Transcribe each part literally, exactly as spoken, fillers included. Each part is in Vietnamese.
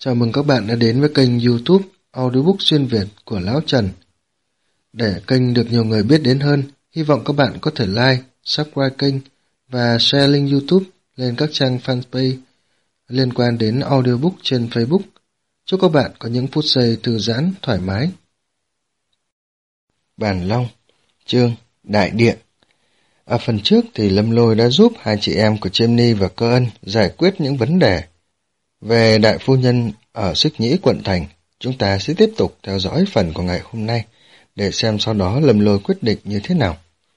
Chào mừng các bạn đã đến với kênh YouTube Audiobook xuyên Việt của Lão Trần. Để kênh được nhiều người biết đến hơn, hy vọng các bạn có thể like, subscribe kênh và share link YouTube lên các trang fanpage liên quan đến audiobook trên Facebook. Chúc các bạn có những phút giây thư giãn, thoải mái. Bàn Long, chương Đại Địa. Ở phần trước thì Lâm Lôi đã giúp hai chị em của Chimney và Cơ Ân giải quyết những vấn đề về đại phu nhân ở Xích Nhĩ quận thành. Chúng ta sẽ tiếp tục theo dõi phần của ngày hôm nay để xem sau đó Lâm Lôi quyết định như thế nào.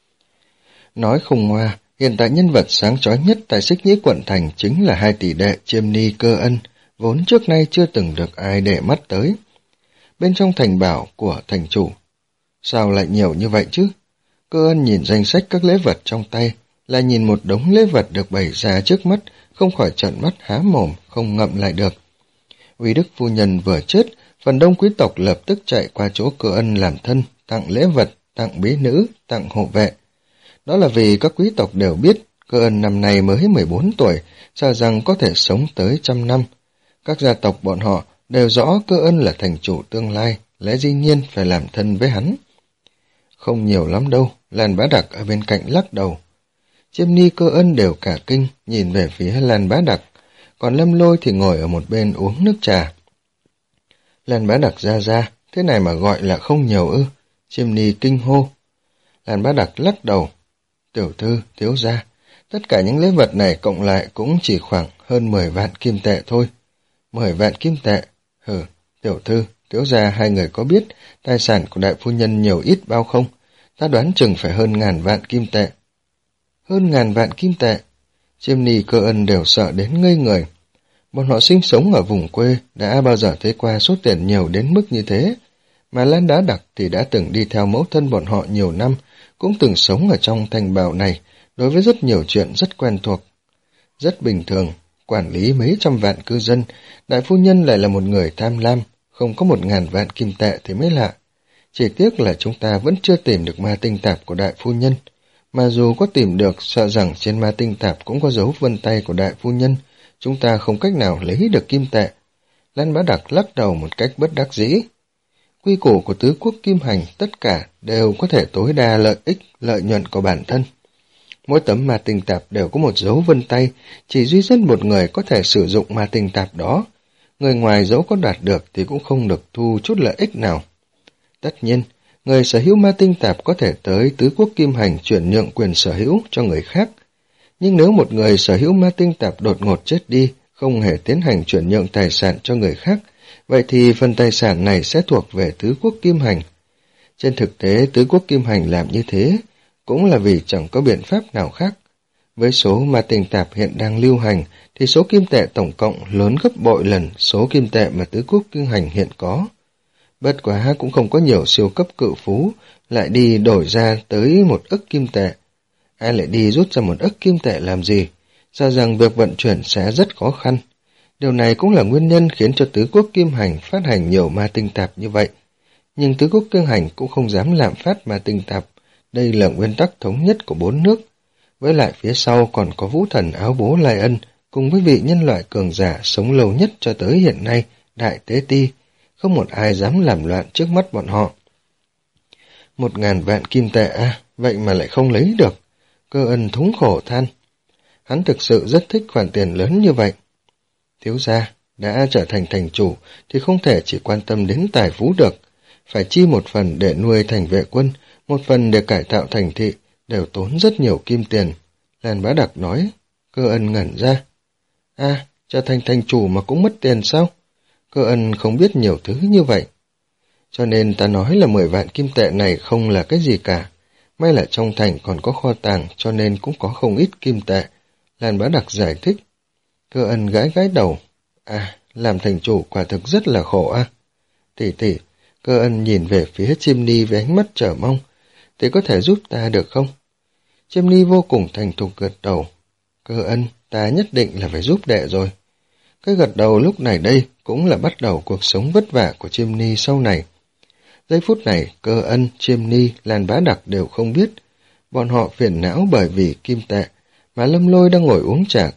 Nói không ngoa, hiện tại nhân vật sáng chói nhất tại Xích Nhĩ quận thành chính là hai tỷ đệ Chimney Cơ Ân, vốn trước nay chưa từng được ai để mắt tới. Bên trong thành bảo của thành chủ, sao lại nhiều như vậy chứ? Cơ Ân nhìn danh sách các lễ vật trong tay, lại nhìn một đống lễ vật được bày ra trước mắt, không khỏi trợn mắt há mồm, không ngậm lại được. Uy Đức phu nhân vừa chết, phần đông quý tộc lập tức chạy qua chỗ Cơ Ân làm thân, tặng lễ vật, tặng bí nữ, tặng hộ vệ. Đó là vì các quý tộc đều biết Cơ Ân năm nay mới mười bốn tuổi, sợ rằng có thể sống tới trăm năm. Các gia tộc bọn họ đều rõ Cơ Ân là thành chủ tương lai, lẽ dĩ nhiên phải làm thân với hắn. Không nhiều lắm đâu, Lan Bá Đặc ở bên cạnh lắc đầu. Chimney Cơ Ân đều cả kinh, nhìn về phía Lan Bá Đặc, còn Lâm Lôi thì ngồi ở một bên uống nước trà. Lan Bá Đặc ra ra, thế này mà gọi là không nhiều ư? Chimney kinh hô. Lan Bá Đặc lắc đầu. Tiểu thư, thiếu gia, tất cả những lễ vật này cộng lại cũng chỉ khoảng hơn mười vạn kim tệ thôi. Mười vạn kim tệ? Hừ, tiểu thư, thiếu gia hai người có biết tài sản của đại phu nhân nhiều ít bao không? Ta đoán chừng phải hơn ngàn vạn kim tệ. Hơn ngàn vạn kim tệ? Chimney Cơ Ân đều sợ đến ngây người. Bọn họ sinh sống ở vùng quê, đã bao giờ thấy qua số tiền nhiều đến mức như thế. Mà Lan Bá Đặc thì đã từng đi theo mẫu thân bọn họ nhiều năm, cũng từng sống ở trong thành bảo này, đối với rất nhiều chuyện rất quen thuộc. Rất bình thường, quản lý mấy trăm vạn cư dân, đại phu nhân lại là một người tham lam, không có một ngàn vạn kim tệ thì mới lạ. Chỉ tiếc là chúng ta vẫn chưa tìm được ma tinh tạp của đại phu nhân. Mà dù có tìm được, sợ rằng trên ma tinh tạp cũng có dấu vân tay của đại phu nhân, chúng ta không cách nào lấy được kim tệ. Lan Bá Đặc lắc đầu một cách bất đắc dĩ. Quy củ của tứ quốc kim hành tất cả đều có thể tối đa lợi ích, lợi nhuận của bản thân. Mỗi tấm ma tinh tạp đều có một dấu vân tay, chỉ duy nhất một người có thể sử dụng ma tinh tạp đó. Người ngoài dẫu có đạt được thì cũng không được thu chút lợi ích nào. Tất nhiên, người sở hữu ma tinh tạp có thể tới tứ quốc kim hành chuyển nhượng quyền sở hữu cho người khác. Nhưng nếu một người sở hữu ma tinh tạp đột ngột chết đi, không hề tiến hành chuyển nhượng tài sản cho người khác, vậy thì phần tài sản này sẽ thuộc về tứ quốc kim hành. Trên thực tế, tứ quốc kim hành làm như thế cũng là vì chẳng có biện pháp nào khác. Với số ma tinh tạp hiện đang lưu hành, thì số kim tệ tổng cộng lớn gấp bội lần số kim tệ mà tứ quốc kim hành hiện có. Bất quá cũng không có nhiều siêu cấp cự phú lại đi đổi ra tới một ức kim tệ. Ai lại đi rút ra một ức kim tệ làm gì? Sợ rằng việc vận chuyển sẽ rất khó khăn. Điều này cũng là nguyên nhân khiến cho tứ quốc kim hành phát hành nhiều ma tinh tạp như vậy. Nhưng tứ quốc kim hành cũng không dám lạm phát ma tinh tạp. Đây là nguyên tắc thống nhất của bốn nước. Với lại phía sau còn có vũ thần áo bố Lai Ân, cùng với vị nhân loại cường giả sống lâu nhất cho tới hiện nay, Đại Tế Ti. Không một ai dám làm loạn trước mắt bọn họ. Một ngàn vạn kim tệ à, vậy mà lại không lấy được. Cơ Ân thống khổ than. Hắn thực sự rất thích khoản tiền lớn như vậy. Thiếu gia, đã trở thành thành chủ thì không thể chỉ quan tâm đến tài phú được. Phải chi một phần để nuôi thành vệ quân, một phần để cải tạo thành thị, đều tốn rất nhiều kim tiền. Lan Bá Đặc nói. Cơ Ân ngẩn ra. À, trở thành thành chủ mà cũng mất tiền sao? Cơ Ân không biết nhiều thứ như vậy. Cho nên ta nói là mười vạn kim tệ này không là cái gì cả. May là trong thành còn có kho tàng cho nên cũng có không ít kim tệ. Lan Bá Đặc giải thích. Cơ Ân gãi gãi đầu. À, làm thành chủ quả thực rất là khổ à. Tỷ tỷ, Cơ Ân nhìn về phía Chimney với ánh mắt chờ mong. Tỷ có thể giúp ta được không? Chimney vô cùng thành thục gật đầu. Cơ Ân, ta nhất định là phải giúp đệ rồi. Cái gật đầu lúc này đây cũng là bắt đầu cuộc sống vất vả của Chimney sau này. Giây phút này, Cơ Ân, Chimney, Lan Bá Đặc đều không biết. Bọn họ phiền não bởi vì kim tệ, mà Lâm Lôi đang ngồi uống trà kia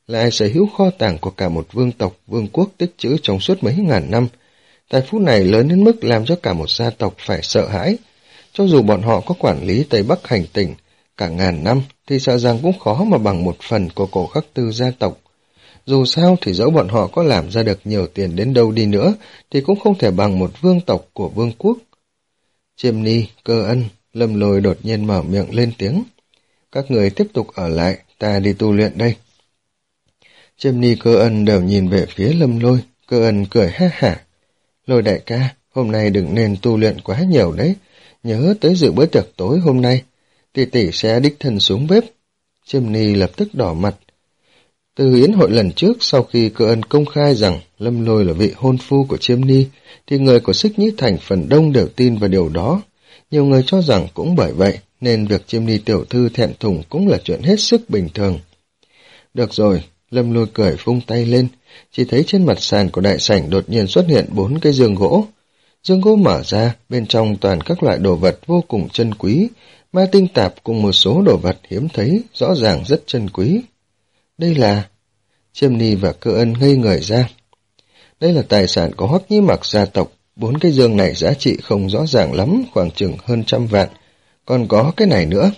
lại sở hữu kho tàng của cả một vương tộc, vương quốc tích trữ trong suốt mấy ngàn năm. Tài phú này lớn đến mức làm cho cả một gia tộc phải sợ hãi. Cho dù bọn họ có quản lý Tây Bắc hành tinh cả ngàn năm, thì sợ rằng cũng khó mà bằng một phần của Cổ Khắc Tư gia tộc. Dù sao thì dẫu bọn họ có làm ra được nhiều tiền đến đâu đi nữa, thì cũng không thể bằng một vương tộc của vương quốc. Chiêm Ni, Cơ Ân, Lâm Lôi đột nhiên mở miệng lên tiếng. Các người tiếp tục ở lại, ta đi tu luyện đây. Chiêm Ni, Cơ Ân đều nhìn về phía Lâm Lôi, Cơ Ân cười ha hả. Lôi đại ca, hôm nay đừng nên tu luyện quá nhiều đấy, nhớ tới dự bữa tiệc tối hôm nay, tỷ tỷ sẽ đích thân xuống bếp. Chiêm Ni lập tức đỏ mặt. Từ yến hội lần trước, sau khi Cơ Ân công khai rằng Lâm Lôi là vị hôn phu của Chiêm Ni, thì người của Xích Nhĩ Thành phần đông đều tin vào điều đó. Nhiều người cho rằng cũng bởi vậy, nên việc Chiêm Ni tiểu thư thẹn thùng cũng là chuyện hết sức bình thường. Được rồi, Lâm Lôi cười vung tay lên, chỉ thấy trên mặt sàn của đại sảnh đột nhiên xuất hiện bốn cái giường gỗ. Giường gỗ mở ra, bên trong toàn các loại đồ vật vô cùng chân quý, ma tinh tạp cùng một số đồ vật hiếm thấy, rõ ràng rất chân quý. Đây là... Chiêm Ni và Cơ Ân ngây người ra. Đây là tài sản của Hoắc Nhĩ Mặc gia tộc, bốn cái giường này giá trị không rõ ràng lắm, khoảng chừng hơn trăm vạn. Còn có cái này nữa.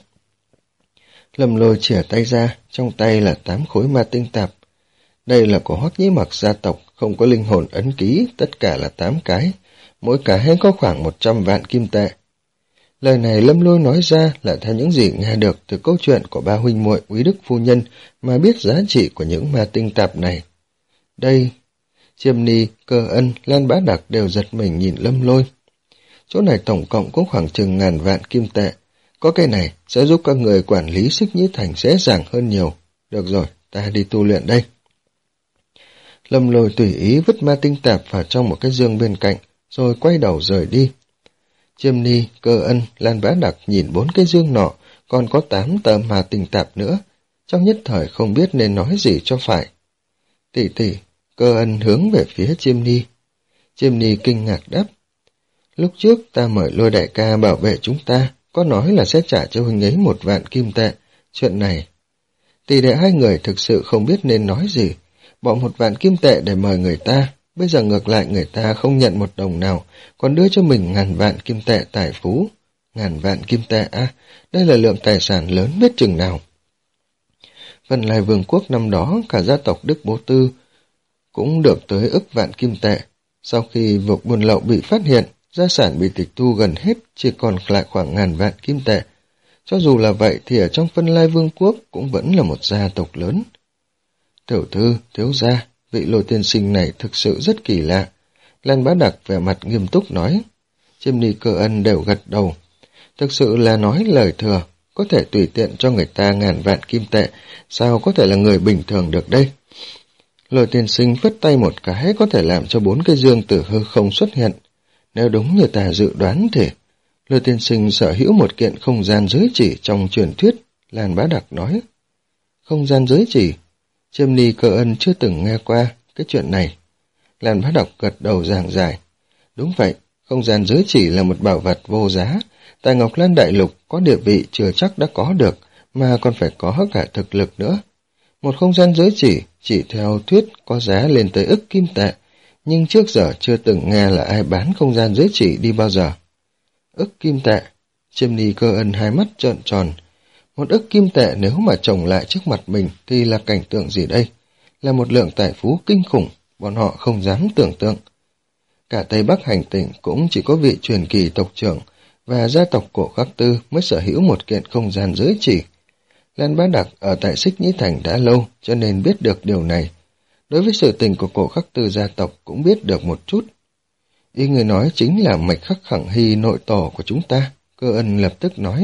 Lâm Lôi chìa tay ra, trong tay là tám khối ma tinh tạp. Đây là của Hoắc Nhĩ Mặc gia tộc, không có linh hồn ấn ký, tất cả là tám cái, mỗi cái có khoảng một trăm vạn kim tệ. Lời này Lâm Lôi nói ra là theo những gì nghe được từ câu chuyện của ba huynh muội Quý Đức phu nhân mà biết giá trị của những ma tinh tạp này. Đây, Chiêm Ni, Cơ Ân, Lan Bá Đặc đều giật mình nhìn Lâm Lôi. Chỗ này tổng cộng cũng khoảng chừng ngàn vạn kim tệ. Có cái này sẽ giúp các người quản lý Xích Nhĩ Thành dễ dàng hơn nhiều. Được rồi, ta đi tu luyện đây. Lâm Lôi tùy ý vứt ma tinh tạp vào trong một cái giường bên cạnh, rồi quay đầu rời đi. Chiêm Ni, Cơ Ân, Lan Bá Đặc nhìn bốn cái dương nọ, còn có tám tờ ma tinh tạp nữa. Trong nhất thời không biết nên nói gì cho phải. Tỷ tỷ, Cơ Ân hướng về phía Chiêm Ni. Chiêm Ni kinh ngạc đáp. Lúc trước ta mời Lôi đại ca bảo vệ chúng ta, có nói là sẽ trả cho huynh ấy một vạn kim tệ. Chuyện này, tỷ đệ hai người thực sự không biết nên nói gì. Bỏ một vạn kim tệ để mời người ta, bây giờ ngược lại người ta không nhận một đồng nào, còn đưa cho mình ngàn vạn kim tệ tài phú. Ngàn vạn kim tệ à, đây là lượng tài sản lớn biết chừng nào. Vân Lai Vương quốc năm đó, cả gia tộc Đức Bố Tư cũng được tới ức vạn kim tệ. Sau khi vụ buôn lậu bị phát hiện, gia sản bị tịch thu gần hết, chỉ còn lại khoảng ngàn vạn kim tệ. Cho dù là vậy thì ở trong Vân Lai Vương quốc cũng vẫn là một gia tộc lớn. Tiểu thư, thiếu gia, vị Lôi tiên sinh này thực sự rất kỳ lạ. Lan Bá Đặc vẻ mặt nghiêm túc nói. Chiêm Ni, Cơ Ân đều gật đầu. Thực sự là nói lời thừa, có thể tùy tiện cho người ta ngàn vạn kim tệ, sao có thể là người bình thường được đây? Lôi tiên sinh phất tay một cái có thể làm cho bốn cái dương từ hư không xuất hiện. Nếu đúng như ta dự đoán thì Lôi tiên sinh sở hữu một kiện không gian giới chỉ trong truyền thuyết, Lan Bá Đặc nói. Không gian giới chỉ? Chiêm Ni, Cơ Ân chưa từng nghe qua cái chuyện này. Lan Bá Đặc gật đầu giảng giải. Đúng vậy, không gian giới chỉ là một bảo vật vô giá. Tại Ngọc Lan Đại Lục có địa vị chưa chắc đã có được, mà còn phải có cả thực lực nữa. Một không gian giới chỉ, chỉ theo thuyết có giá lên tới ức kim tệ, nhưng trước giờ chưa từng nghe là ai bán không gian giới chỉ đi bao giờ. Ức kim tệ, Chiêm Ni, Cơ Ân hai mắt trợn tròn. Một ức kim tệ nếu mà chồng lại trước mặt mình thì là cảnh tượng gì đây? Là một lượng tài phú kinh khủng, bọn họ không dám tưởng tượng. Cả Tây Bắc hành tinh cũng chỉ có vị truyền kỳ tộc trưởng và gia tộc Cổ Khắc Tư mới sở hữu một kiện không gian giới chỉ. Lan Bá Đặc ở tại Xích Nhĩ Thành đã lâu cho nên biết được điều này. Đối với sự tình của Cổ Khắc Tư gia tộc cũng biết được một chút. Ý người nói chính là Mạch Khắc Khẳng Hy nội tổ của chúng ta, Cơ Ân lập tức nói.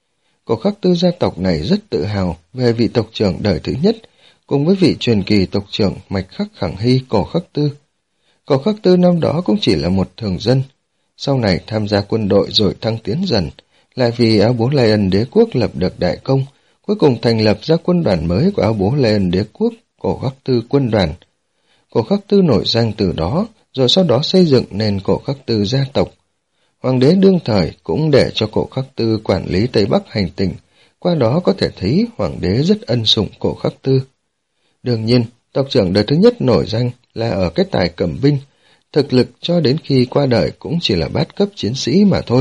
Cổ Khắc Tư gia tộc này rất tự hào về vị tộc trưởng đời thứ nhất, cùng với vị truyền kỳ tộc trưởng Mạch Khắc Khẳng Hy Cổ Khắc Tư. Cổ Khắc Tư năm đó cũng chỉ là một thường dân, sau này tham gia quân đội rồi thăng tiến dần, lại vì Áo Bố Lai Ân đế quốc lập được đại công, cuối cùng thành lập ra quân đoàn mới của Áo Bố Lai Ân đế quốc, Cổ Khắc Tư quân đoàn. Cổ Khắc Tư nổi danh từ đó, rồi sau đó xây dựng nên Cổ Khắc Tư gia tộc. Hoàng đế đương thời cũng để cho Cổ Khắc Tư quản lý Tây Bắc hành tinh, qua đó có thể thấy hoàng đế rất ân sủng Cổ Khắc Tư. Đương nhiên, tộc trưởng đời thứ nhất nổi danh là ở cái tài cầm binh, thực lực cho đến khi qua đời cũng chỉ là bát cấp chiến sĩ mà thôi.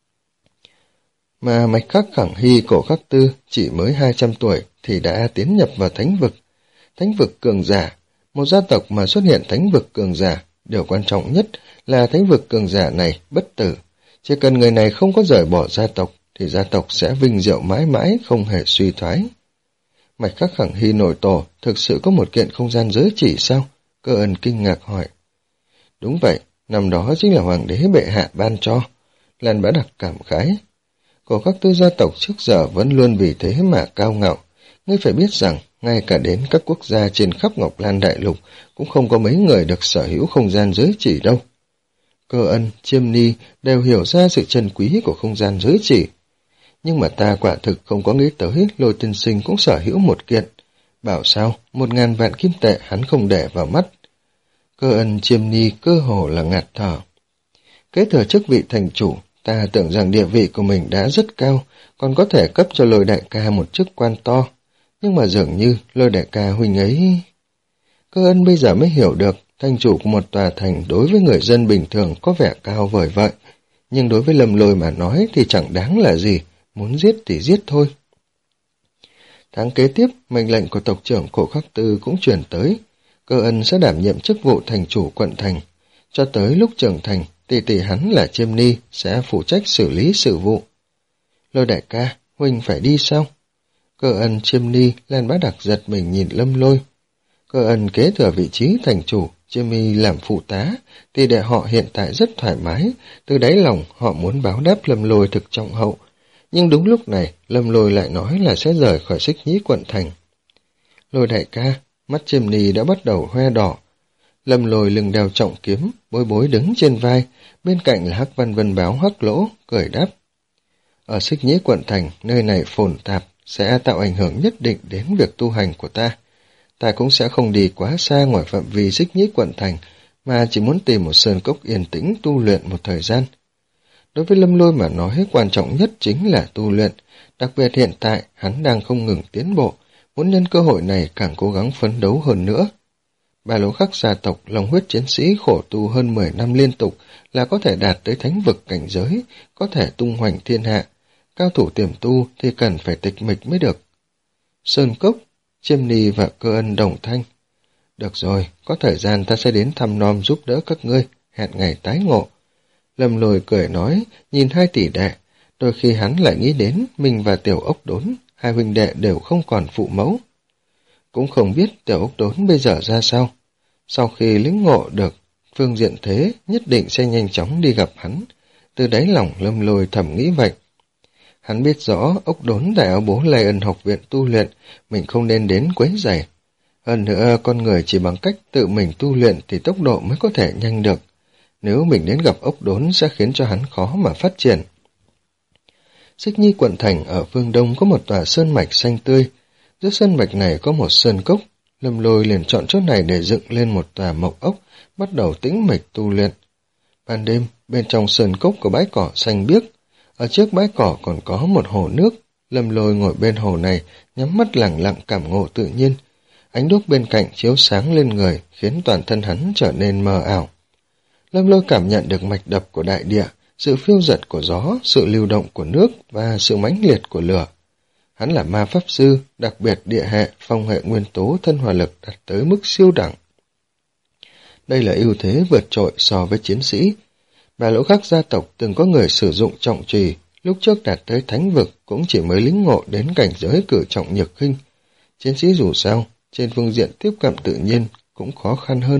Mà Mạch Khắc Khẳng Hy Cổ Khắc Tư chỉ mới hai trăm tuổi thì đã tiến nhập vào thánh vực. Thánh vực cường giả, một gia tộc mà xuất hiện thánh vực cường giả, điều quan trọng nhất là thánh vực cường giả này bất tử. Chỉ cần người này không có rời bỏ gia tộc thì gia tộc sẽ vinh diệu mãi mãi không hề suy thoái. Mạch Khắc Khẳng Hy nội tổ thực sự có một kiện không gian giới chỉ sao? Cơ Ân kinh ngạc hỏi. Đúng vậy, năm đó chính là hoàng đế bệ hạ ban cho. Lan Bá Đặc cảm khái. Cổ Khắc Tư gia tộc trước giờ vẫn luôn vì thế mà cao ngạo. Ngươi phải biết rằng, ngay cả đến các quốc gia trên khắp Ngọc Lan Đại Lục cũng không có mấy người được sở hữu không gian giới chỉ đâu. Cơ Ân, Chiêm Ni đều hiểu ra sự trân quý của không gian giới chỉ. Nhưng mà ta quả thực không có nghĩ tới Lôi Tiên Sinh cũng sở hữu một kiện. Bảo sao, một ngàn vạn kim tệ hắn không để vào mắt. Cơ Ân, Chiêm Ni cơ hồ là ngạt thở. Kế thừa chức vị thành chủ, ta tưởng rằng địa vị của mình đã rất cao, còn có thể cấp cho Lôi đại ca một chức quan to. Nhưng mà dường như Lôi đại ca huynh ấy... Cơ Ân bây giờ mới hiểu được, thành chủ của một tòa thành đối với người dân bình thường có vẻ cao vời vợi. Nhưng đối với Lâm Lôi mà nói thì chẳng đáng là gì, muốn giết thì giết thôi. Tháng kế tiếp, mệnh lệnh của tộc trưởng Cổ Khắc Tư cũng truyền tới. Cơ Ân sẽ đảm nhiệm chức vụ thành chủ quận thành. Cho tới lúc trưởng thành, tỷ tỷ hắn là Chiêm Ni sẽ phụ trách xử lý sự vụ. Lôi đại ca, huynh phải đi sao? Cơ Ân, Chiêm Ni, Lan Bá Đặc giật mình nhìn Lâm Lôi. Cơ Ân kế thừa vị trí thành chủ, Chiêm Ni làm phụ tá, tỷ đệ họ hiện tại rất thoải mái, từ đáy lòng họ muốn báo đáp Lâm Lôi thực trọng hậu. Nhưng đúng lúc này, Lâm Lôi lại nói là sẽ rời khỏi Xích Nhĩ quận thành. Lôi đại ca, mắt Chiêm Ni đã bắt đầu hoe đỏ. Lâm Lôi lưng đeo trọng kiếm, bối bối đứng trên vai, bên cạnh là Hắc Văn Vân Báo Hắc Lỗ, cười đáp. Ở Xích Nhĩ quận thành, nơi này phồn tạp, sẽ tạo ảnh hưởng nhất định đến việc tu hành của ta. Ta cũng sẽ không đi quá xa ngoài phạm vi Xích Nhĩ quận thành, mà chỉ muốn tìm một sơn cốc yên tĩnh tu luyện một thời gian. Đối với Lâm Lôi mà nói, quan trọng nhất chính là tu luyện, đặc biệt hiện tại hắn đang không ngừng tiến bộ, muốn nhân cơ hội này càng cố gắng phấn đấu hơn nữa. Ba Lỗ Khắc gia tộc lòng huyết chiến sĩ khổ tu hơn mười năm liên tục là có thể đạt tới thánh vực cảnh giới, có thể tung hoành thiên hạ. Cao thủ tiềm tu thì cần phải tịch mịch mới được. Sơn Cốc, Chiêm Ni và Cơ Ân đồng thanh. Được rồi, có thời gian ta sẽ đến thăm nom giúp đỡ các ngươi, hẹn ngày tái ngộ. Lâm Lôi cười nói, nhìn hai tỷ đệ, đôi khi hắn lại nghĩ đến mình và Tiểu Ốc Đốn, hai huynh đệ đều không còn phụ mẫu. Cũng không biết Tiểu Ốc Đốn bây giờ ra sao. Sau khi lĩnh ngộ được phương diện thế, nhất định sẽ nhanh chóng đi gặp hắn. Từ đáy lòng Lâm Lôi thầm nghĩ vậy. Hắn biết rõ Ốc Đốn tại áo bố Lê Ân học viện tu luyện, mình không nên đến quấy rầy. Hơn nữa, con người chỉ bằng cách tự mình tu luyện thì tốc độ mới có thể nhanh được. Nếu mình đến gặp Ốc Đốn sẽ khiến cho hắn khó mà phát triển. Xích Nhi quận thành ở phương đông có một tòa sơn mạch xanh tươi. Giữa sơn mạch này có một sơn cốc. Lâm Lôi liền chọn chỗ này để dựng lên một tòa mộc ốc, bắt đầu tĩnh mịch tu luyện. Ban đêm, bên trong sơn cốc có bãi cỏ xanh biếc. Ở trước bãi cỏ còn có một hồ nước. Lâm Lôi ngồi bên hồ này, nhắm mắt lặng lặng cảm ngộ tự nhiên. Ánh đuốc bên cạnh chiếu sáng lên người, khiến toàn thân hắn trở nên mờ ảo. Lâm Lôi cảm nhận được mạch đập của đại địa, sự phiêu dật của gió, sự lưu động của nước và sự mãnh liệt của lửa. Hắn là ma pháp sư, đặc biệt địa hệ, phong hệ nguyên tố thân hỏa lực đạt tới mức siêu đẳng. Đây là ưu thế vượt trội so với chiến sĩ. Ba Lỗ Khắc gia tộc từng có người sử dụng trọng trùy, lúc trước đạt tới thánh vực cũng chỉ mới lĩnh ngộ đến cảnh giới cử trọng nhược khinh. Chiến sĩ dù sao, trên phương diện tiếp cận tự nhiên cũng khó khăn hơn.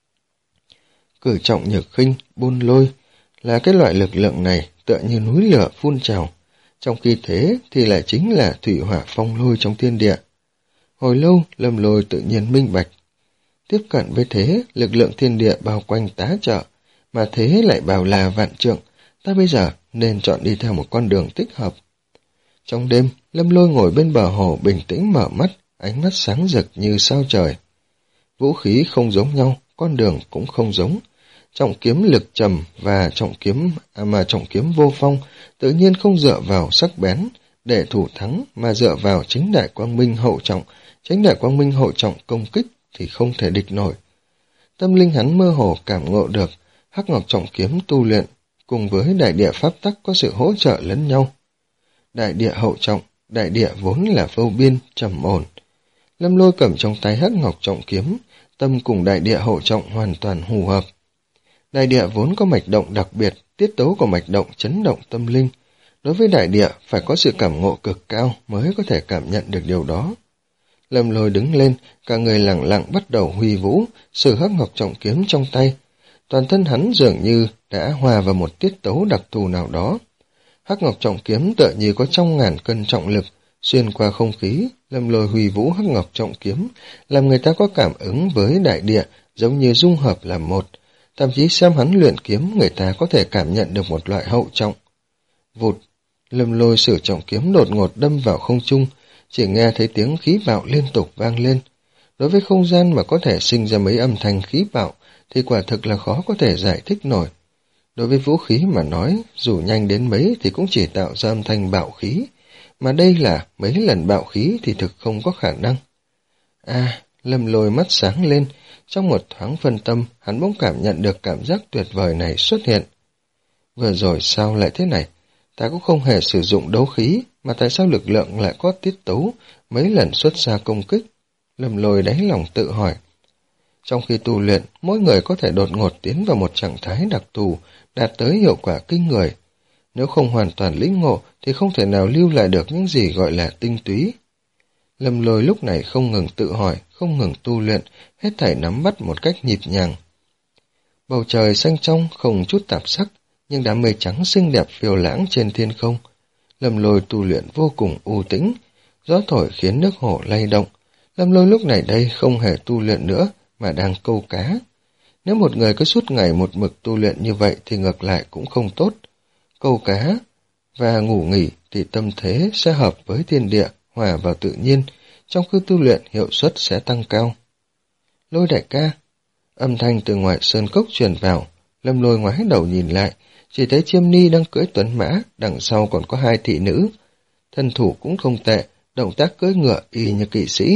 Cử trọng nhược khinh, buôn lôi là cái loại lực lượng này tựa như núi lửa phun trào, trong khi thế thì lại chính là thủy hỏa phong lôi trong thiên địa. Hồi lâu, Lâm Lôi tự nhiên minh bạch. Tiếp cận với thế, lực lượng thiên địa bao quanh tá trợ, mà thế lại bảo là vạn trượng, ta bây giờ nên chọn đi theo một con đường thích hợp. Trong đêm, Lâm Lôi ngồi bên bờ hồ bình tĩnh mở mắt, ánh mắt sáng rực như sao trời. Vũ khí không giống nhau, con đường cũng không giống. Trọng kiếm lực trầm và trọng kiếm à mà trọng kiếm vô phong tự nhiên không dựa vào sắc bén để thủ thắng, mà dựa vào chính đại quang minh hậu trọng tránh đại quang minh hội trọng công kích thì không thể địch nổi. Tâm linh hắn mơ hồ cảm ngộ được hắc ngọc trọng kiếm tu luyện cùng với đại địa pháp tắc có sự hỗ trợ lẫn nhau. Đại địa hậu trọng, đại địa vốn là vô biên, trầm ổn. Lâm Lôi cầm trong tay hắc ngọc trọng kiếm, tâm cùng đại địa hậu trọng hoàn toàn hù hợp. Đại địa vốn có mạch động đặc biệt, tiết tấu của mạch động chấn động tâm linh. Đối với đại địa phải có sự cảm ngộ cực cao mới có thể cảm nhận được điều đó. Lâm Lôi đứng lên, cả người lẳng lặng bắt đầu huy vũ, sử hắc ngọc trọng kiếm trong tay. Toàn thân hắn dường như đã hòa vào một tiết tấu đặc thù nào đó. Hắc ngọc trọng kiếm tựa như có trăm ngàn cân trọng lực, xuyên qua không khí. Lâm Lôi huy vũ hắc ngọc trọng kiếm, làm người ta có cảm ứng với đại địa, giống như dung hợp làm một. Thậm chí xem hắn luyện kiếm, người ta có thể cảm nhận được một loại hậu trọng. Vụt, Lâm Lôi sử trọng kiếm đột ngột đâm vào không trung, chỉ nghe thấy tiếng khí bạo liên tục vang lên. Đối với không gian mà có thể sinh ra mấy âm thanh khí bạo, thì quả thực là khó có thể giải thích nổi. Đối với vũ khí mà nói, dù nhanh đến mấy thì cũng chỉ tạo ra âm thanh bạo khí, mà đây là mấy lần bạo khí thì thực không có khả năng. À, Lâm Lôi mắt sáng lên, trong một thoáng phân tâm, hắn bỗng cảm nhận được cảm giác tuyệt vời này xuất hiện. Vừa rồi sao lại thế này? Ta cũng không hề sử dụng đấu khí, mà tại sao lực lượng lại có tiết tấu, mấy lần xuất ra công kích? Lâm Lôi đáy lòng tự hỏi. Trong khi tu luyện, mỗi người có thể đột ngột tiến vào một trạng thái đặc thù, đạt tới hiệu quả kinh người. Nếu không hoàn toàn lĩnh ngộ, thì không thể nào lưu lại được những gì gọi là tinh túy. Lâm Lôi lúc này không ngừng tự hỏi, không ngừng tu luyện, hết thảy nắm bắt một cách nhịp nhàng. Bầu trời xanh trong, không chút tạp sắc, nhưng đám mây trắng xinh đẹp phiêu lãng trên thiên không. Lâm Lôi tu luyện vô cùng u tĩnh, gió thổi khiến nước hồ lay động. Lâm Lôi lúc này đây không hề tu luyện nữa, mà đang câu cá. Nếu một người cứ suốt ngày một mực tu luyện như vậy thì ngược lại cũng không tốt. Câu cá và ngủ nghỉ thì tâm thế sẽ hợp với thiên địa, hòa vào tự nhiên, trong khi tu luyện hiệu suất sẽ tăng cao. Lôi đại ca, âm thanh từ ngoài sơn cốc truyền vào. Lâm Lôi ngoái đầu nhìn lại, chỉ thấy Chiêm Ni đang cưỡi tuấn mã, đằng sau còn có hai thị nữ. Thân thủ cũng không tệ, động tác cưỡi ngựa y như kỵ sĩ.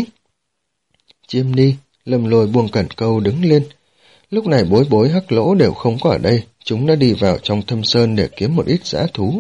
Chiêm Ni, Lâm Lôi buông cẩn câu đứng lên. Lúc này Bối Bối Hắc Lỗ đều không có ở đây, chúng đã đi vào trong thâm sơn để kiếm một ít dã thú.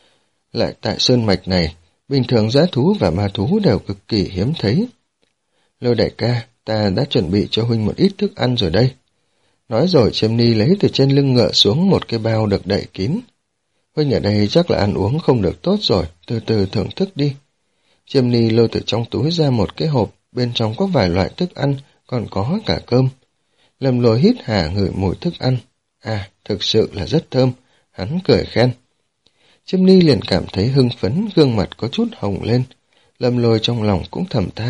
Lại tại sơn mạch này, bình thường dã thú và ma thú đều cực kỳ hiếm thấy. Lôi đại ca, ta đã chuẩn bị cho huynh một ít thức ăn rồi đây. Nói rồi Chiêm Ni lấy từ trên lưng ngựa xuống một cái bao được đậy kín. Huynh ở đây chắc là ăn uống không được tốt rồi, từ từ thưởng thức đi. Chiêm Ni lôi từ trong túi ra một cái hộp, bên trong có vài loại thức ăn, còn có cả cơm. Lâm Lôi hít hà ngửi mùi thức ăn. À, thực sự là rất thơm, hắn cười khen. Chiêm Ni liền cảm thấy hưng phấn, gương mặt có chút hồng lên. Lâm Lôi trong lòng cũng thầm than.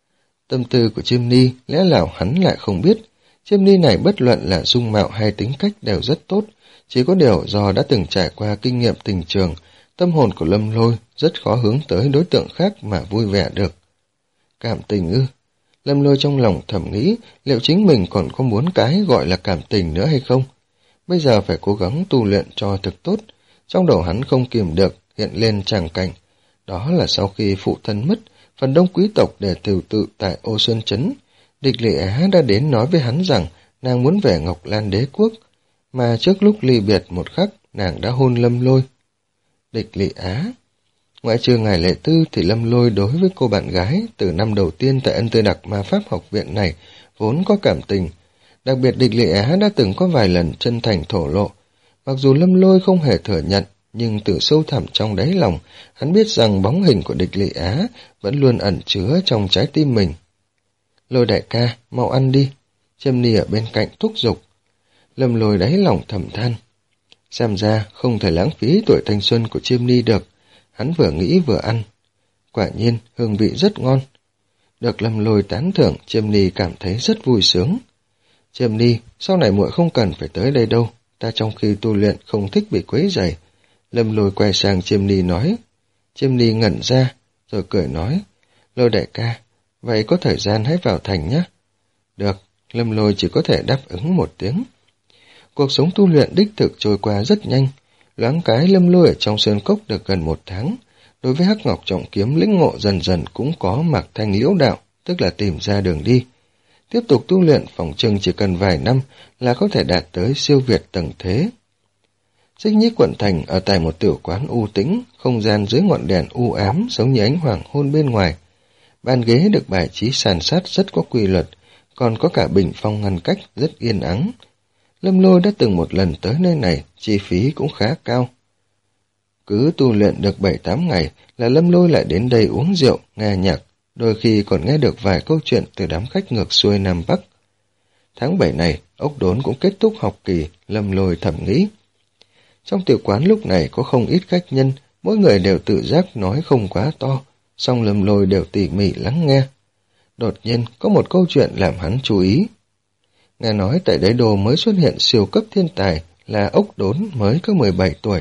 Tâm tư của Chiêm Ni lẽ nào hắn lại không biết. Chiêm Ni này bất luận là dung mạo hay tính cách đều rất tốt, chỉ có điều do đã từng trải qua kinh nghiệm tình trường, tâm hồn của Lâm Lôi rất khó hướng tới đối tượng khác mà vui vẻ được. Cảm tình ư? Lâm Lôi trong lòng thầm nghĩ liệu chính mình còn có muốn cái gọi là cảm tình nữa hay không? Bây giờ phải cố gắng tu luyện cho thực tốt. Trong đầu hắn không kìm được hiện lên tràng cảnh. Đó là sau khi phụ thân mất, phần đông quý tộc để tiểu tự tại Ô Sơn Trấn, Địch Lệ Á đã đến nói với hắn rằng nàng muốn về Ngọc Lan Đế Quốc, mà trước lúc ly biệt một khắc nàng đã hôn Lâm Lôi. Địch Lệ Á. Ngoại trừ Ngài Lệ Tư thì Lâm Lôi đối với cô bạn gái từ năm đầu tiên tại Ân Tư Đặc Ma Pháp học viện này vốn có cảm tình. Đặc biệt Địch Lệ Á đã từng có vài lần chân thành thổ lộ. Mặc dù Lâm Lôi không hề thừa nhận, nhưng từ sâu thẳm trong đáy lòng, hắn biết rằng bóng hình của Địch Lệ Á vẫn luôn ẩn chứa trong trái tim mình. Lôi đại ca, mau ăn đi. Chiêm Ni ở bên cạnh thúc giục. Lâm Lôi đáy lòng thầm than. Xem ra không thể lãng phí tuổi thanh xuân của Chiêm Ni được. Hắn vừa nghĩ vừa ăn. Quả nhiên, hương vị rất ngon. Được Lâm Lôi tán thưởng, Chiêm Ni cảm thấy rất vui sướng. Chiêm Ni, sau này muội không cần phải tới đây đâu. Ta trong khi tu luyện không thích bị quấy rầy. Lâm Lôi quay sang Chiêm Ni nói. Chiêm Ni ngẩn ra, rồi cười nói. Lôi đại ca, vậy có thời gian hãy vào thành nhé. Được, Lâm Lôi chỉ có thể đáp ứng một tiếng. Cuộc sống tu luyện đích thực trôi qua rất nhanh. Loáng cái Lâm Lôi ở trong sơn cốc được gần một tháng. Đối với Hắc Ngọc Trọng Kiếm lĩnh ngộ dần dần cũng có Mạc Thanh Liễu Đạo, tức là tìm ra đường đi. Tiếp tục tu luyện phỏng chừng chỉ cần vài năm là có thể đạt tới siêu việt tầng thế. Xích Nhĩ Quận Thành ở tại một tiểu quán u tĩnh, không gian dưới ngọn đèn u ám giống như ánh hoàng hôn bên ngoài. Bàn ghế được bài trí sàn sát rất có quy luật, còn có cả bình phong ngăn cách rất yên ắng. Lâm Lôi đã từng một lần tới nơi này, chi phí cũng khá cao. Cứ tu luyện được bảy tám ngày là Lâm Lôi lại đến đây uống rượu, nghe nhạc, đôi khi còn nghe được vài câu chuyện từ đám khách ngược xuôi Nam Bắc. Tháng bảy này, Ốc Đốn cũng kết thúc học kỳ, Lâm Lôi thầm nghĩ. Trong tiểu quán lúc này có không ít khách nhân, mỗi người đều tự giác nói không quá to, song Lâm Lôi đều tỉ mỉ lắng nghe. Đột nhiên có một câu chuyện làm hắn chú ý. Nghe nói tại đế đô mới xuất hiện siêu cấp thiên tài là Ốc Đốn mới có mười bảy tuổi.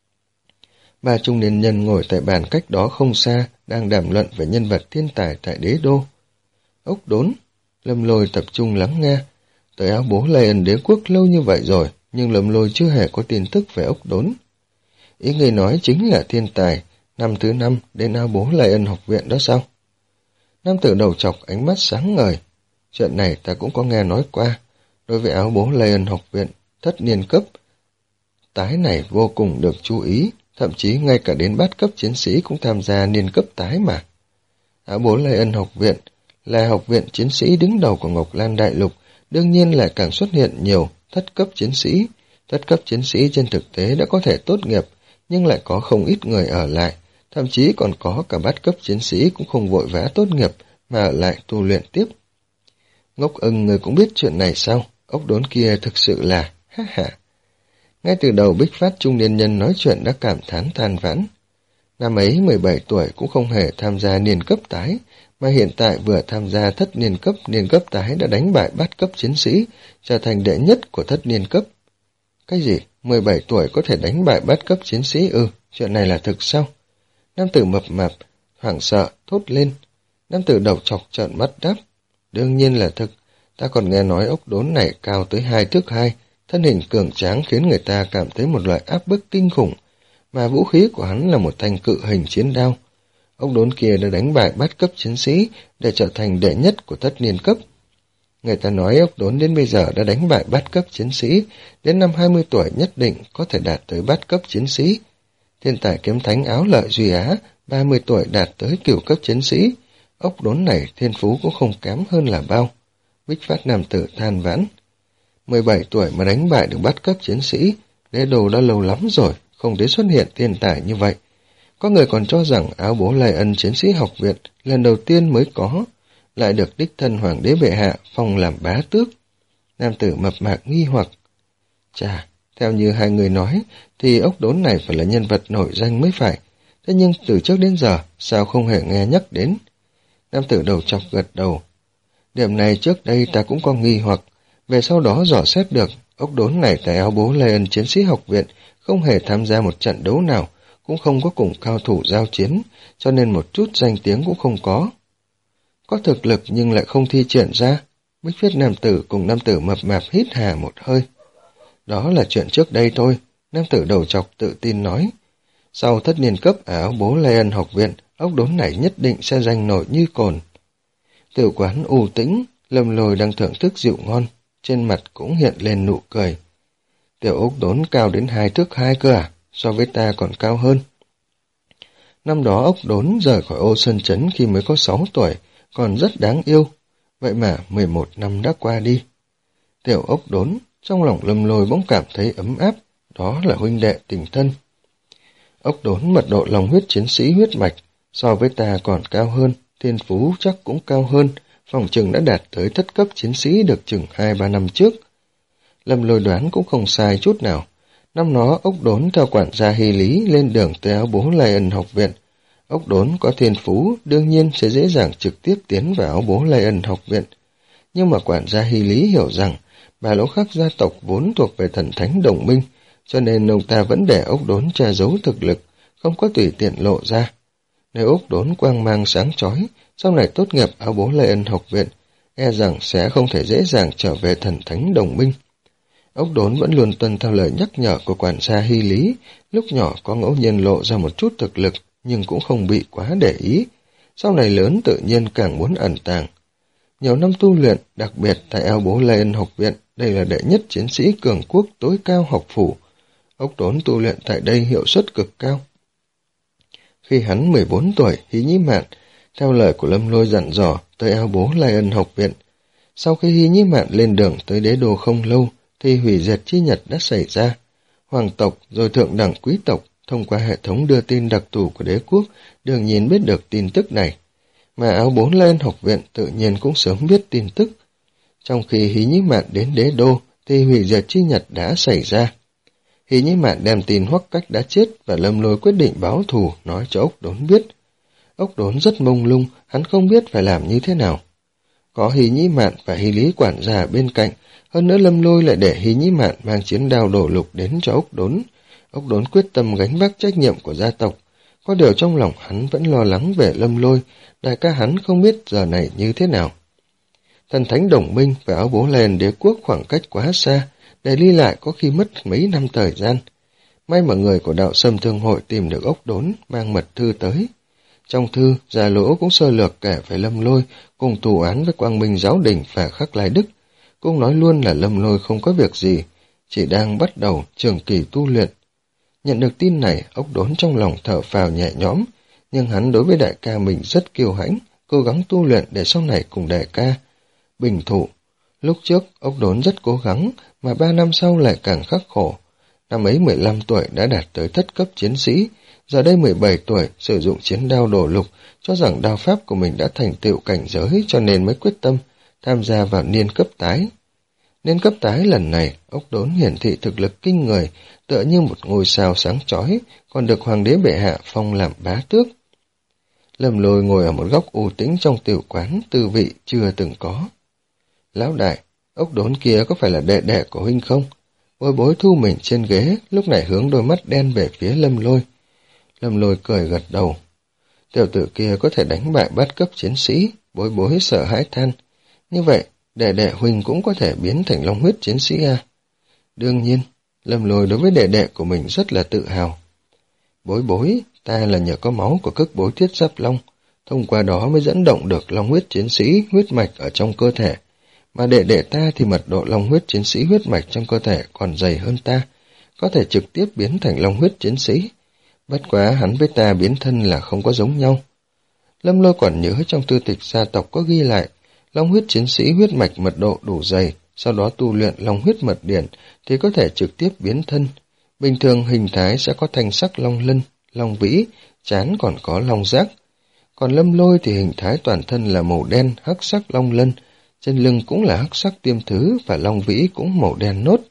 Ba trung niên nhân ngồi tại bàn cách đó không xa, đang đàm luận về nhân vật thiên tài tại đế đô. Ốc Đốn, Lâm Lôi tập trung lắng nghe. Tới áo bố Lê Ân đế quốc lâu như vậy rồi, nhưng Lâm Lôi chưa hề có tin tức về Ốc Đốn. Ý người nói chính là thiên tài, năm thứ năm đến áo bố Lê Ân học viện đó sao? Nam tử đầu chọc ánh mắt sáng ngời. Chuyện này ta cũng có nghe nói qua. Đối với áo bố Lê Ân học viện, thất niên cấp, tái này vô cùng được chú ý, thậm chí ngay cả đến bát cấp chiến sĩ cũng tham gia niên cấp tái mà. Áo bố Lê Ân học viện là học viện chiến sĩ đứng đầu của Ngọc Lan Đại Lục, đương nhiên lại càng xuất hiện nhiều thất cấp chiến sĩ. Thất cấp chiến sĩ trên thực tế đã có thể tốt nghiệp, nhưng lại có không ít người ở lại, thậm chí còn có cả bát cấp chiến sĩ cũng không vội vã tốt nghiệp mà ở lại tu luyện tiếp. Ngốc ưng, người cũng biết chuyện này sao? Ốc Đốn kia thực sự là, ha ha. Ngay từ đầu Bích Phát trung niên nhân nói chuyện đã cảm thán than vãn. Năm ấy mười bảy tuổi cũng không hề tham gia niên cấp tái, mà hiện tại vừa tham gia thất niên cấp, niên cấp tái đã đánh bại bát cấp chiến sĩ, trở thành đệ nhất của thất niên cấp. Cái gì? mười bảy tuổi có thể đánh bại bát cấp chiến sĩ ư? Chuyện này là thực sao? Nam tử mập mạp, hoảng sợ, thốt lên. Nam tử đầu chọc trợn mắt đáp. Đương nhiên là thực, ta còn nghe nói Ốc Đốn này cao tới hai thước hai, thân hình cường tráng khiến người ta cảm thấy một loại áp bức kinh khủng, mà vũ khí của hắn là một thanh cự hình chiến đao. Ốc Đốn kia đã đánh bại bát cấp chiến sĩ để trở thành đệ nhất của thất niên cấp. Người ta nói Ốc Đốn đến bây giờ đã đánh bại bát cấp chiến sĩ, đến năm hai mươi tuổi nhất định có thể đạt tới bát cấp chiến sĩ. Thiên tài kiếm thánh Áo Lợi Duy Á, ba mươi tuổi đạt tới cửu cấp chiến sĩ. Ốc Đốn này thiên phú cũng không kém hơn là bao. Bích Phát nam tử than vãn. mười bảy tuổi mà đánh bại được bát cấp chiến sĩ, đế đồ đã lâu lắm rồi, không đến xuất hiện thiên tài như vậy. Có người còn cho rằng áo bố Lê Ân chiến sĩ học viện lần đầu tiên mới có, lại được đích thân hoàng đế bệ hạ phong làm bá tước. Nam tử mập mạp nghi hoặc. Chà, theo như hai người nói, thì Ốc Đốn này phải là nhân vật nổi danh mới phải. Thế nhưng từ trước đến giờ, sao không hề nghe nhắc đến? Nam tử đầu chọc gật đầu. Điểm này trước đây ta cũng có nghi hoặc, về sau đó dò xét được, Ốc Đốn này tại áo bố Lê Ân chiến sĩ học viện không hề tham gia một trận đấu nào, cũng không có cùng cao thủ giao chiến, cho nên một chút danh tiếng cũng không có. Có thực lực nhưng lại không thi triển ra. Bích Phiết nam tử cùng nam tử mập mạp hít hà một hơi. Đó là chuyện trước đây thôi, nam tử đầu chọc tự tin nói. Sau thất niên cấp ở áo bố Lê Ân học viện, Ốc Đốn này nhất định sẽ danh nổi như cồn. Tiểu quán u tĩnh, Lâm Lôi đang thưởng thức rượu ngon, trên mặt cũng hiện lên nụ cười. Tiểu Ốc Đốn cao đến hai thước hai cơ à, so với ta còn cao hơn. Năm đó Ốc Đốn rời khỏi Ô Sơn Trấn khi mới có sáu tuổi, còn rất đáng yêu. Vậy mà mười một năm đã qua đi. Tiểu Ốc Đốn, trong lòng Lâm Lôi bỗng cảm thấy ấm áp, đó là huynh đệ tình thân. Ốc Đốn mật độ lòng huyết chiến sĩ huyết mạch, so với ta còn cao hơn, thiên phú chắc cũng cao hơn, phòng chừng đã đạt tới thất cấp chiến sĩ được chừng hai ba năm trước. Lâm Lôi đoán cũng không sai chút nào. Năm đó Ốc Đốn theo quản gia Hy Lý lên đường tới áo bố Lê Ân học viện. Ốc Đốn có thiên phú, đương nhiên sẽ dễ dàng trực tiếp tiến vào áo bố Lê Ân học viện. Nhưng mà quản gia Hy Lý hiểu rằng, bà Lỗ Khắc gia tộc vốn thuộc về thần thánh đồng minh, cho nên ông ta vẫn để Ốc Đốn che giấu thực lực, không có tùy tiện lộ ra. Nếu Ốc Đốn quang mang sáng chói, sau này tốt nghiệp áo bố Lê Ân học viện, e rằng sẽ không thể dễ dàng trở về thần thánh đồng minh. Ốc Đốn vẫn luôn tuân theo lời nhắc nhở của quản gia Hy Lý, lúc nhỏ có ngẫu nhiên lộ ra một chút thực lực, nhưng cũng không bị quá để ý. sau này lớn tự nhiên càng muốn ẩn tàng. Nhiều năm tu luyện, đặc biệt tại Ao Bố Lai Ân học viện, đây là đệ nhất chiến sĩ cường quốc tối cao học phủ. Ốc Đốn tu luyện tại đây hiệu suất cực cao. Khi hắn mười bốn tuổi, Hy Nhĩ Mạn, theo lời của Lâm Lôi dặn dò, tới Ao Bố Lai Ân học viện. Sau khi Hy Nhĩ Mạn lên đường tới đế đô không lâu, thì hủy diệt chi nhật đã xảy ra. Hoàng tộc rồi thượng đẳng quý tộc thông qua hệ thống đưa tin đặc thù của đế quốc đương nhiên biết được tin tức này. Mà Áo Bốn Lai Ân học viện tự nhiên cũng sớm biết tin tức. Trong khi Hí Nhĩ Mạn đến đế đô thì hủy diệt chi nhật đã xảy ra. Hí Nhĩ Mạn đem tin Hoắc Cách đã chết và Lâm Lôi quyết định báo thù nói cho Ốc Đốn biết. Ốc Đốn rất mông lung, hắn không biết phải làm như thế nào. Có Hí Nhĩ Mạn và Hí Lý quản gia bên cạnh, hơn nữa Lâm Lôi lại để Hí Nhĩ Mạn mang chiến đao đổ lục đến cho Ốc Đốn. Ốc Đốn quyết tâm gánh vác trách nhiệm của gia tộc. Có điều trong lòng hắn vẫn lo lắng về Lâm Lôi, đại ca hắn không biết giờ này như thế nào. Thần thánh đồng minh và Áo Bố Lai Ân đế quốc khoảng cách quá xa, để đi lại có khi mất mấy năm thời gian. May mà người của đạo Sâm Thương hội tìm được Ốc Đốn, mang mật thư tới. Trong thư, Già Lỗ cũng sơ lược kể về Lâm Lôi, cùng thù án với Quang Minh Giáo Đình và Khắc Lai Đức. Cũng nói luôn là Lâm Lôi không có việc gì, chỉ đang bắt đầu trường kỳ tu luyện. Nhận được tin này, Ốc Đốn trong lòng thở phào nhẹ nhõm, nhưng hắn đối với đại ca mình rất kiêu hãnh, cố gắng tu luyện để sau này cùng đại ca bình thụ. Lúc trước, Ốc Đốn rất cố gắng, mà ba năm sau lại càng khắc khổ. Năm ấy mười lăm tuổi đã đạt tới thất cấp chiến sĩ, giờ đây mười bảy tuổi sử dụng chiến đao đổ lục, cho rằng đao pháp của mình đã thành tựu cảnh giới cho nên mới quyết tâm tham gia vào niên cấp tái. Niên cấp tái lần này, Ốc Đốn hiển thị thực lực kinh người, tựa như một ngôi sao sáng chói, còn được hoàng đế bệ hạ phong làm bá tước. Lâm Lôi ngồi ở một góc u tĩnh trong tiểu quán, tư vị chưa từng có. Lão đại, Ốc Đốn kia có phải là đệ đệ của huynh không? Bối Bối thu mình trên ghế, lúc này hướng đôi mắt đen về phía Lâm Lôi. Lâm Lôi cười gật đầu. Tiểu tử kia có thể đánh bại bát cấp chiến sĩ, Bối Bối sợ hãi than. Như vậy, đệ đệ huynh cũng có thể biến thành long huyết chiến sĩ à? Đương nhiên, Lâm Lôi đối với đệ đệ của mình rất là tự hào. Bối Bối, ta là nhờ có máu của cức bối thiết giáp long, thông qua đó mới dẫn động được long huyết chiến sĩ huyết mạch ở trong cơ thể. Mà đệ đệ ta thì mật độ long huyết chiến sĩ huyết mạch trong cơ thể còn dày hơn ta, có thể trực tiếp biến thành long huyết chiến sĩ. Bất quá hắn với ta biến thân là không có giống nhau. Lâm Lôi còn nhớ trong tư tịch gia tộc có ghi lại, long huyết chiến sĩ huyết mạch mật độ đủ dày, sau đó tu luyện long huyết mật điển thì có thể trực tiếp biến thân. Bình thường hình thái sẽ có thanh sắc long lân, long vĩ, trán còn có long giác. Còn Lâm Lôi thì hình thái toàn thân là màu đen, hắc sắc long lân, trên lưng cũng là hắc sắc tiêm thứ và long vĩ cũng màu đen nốt.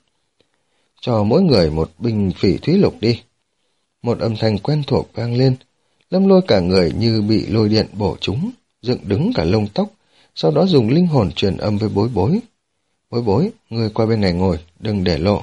Cho mỗi người một bình phỉ thúy lục đi. Một âm thanh quen thuộc vang lên, Lâm Lôi cả người như bị lôi điện bổ trúng, dựng đứng cả lông tóc, sau đó dùng linh hồn truyền âm với Bối Bối. Bối Bối, người qua bên này ngồi, đừng để lộ.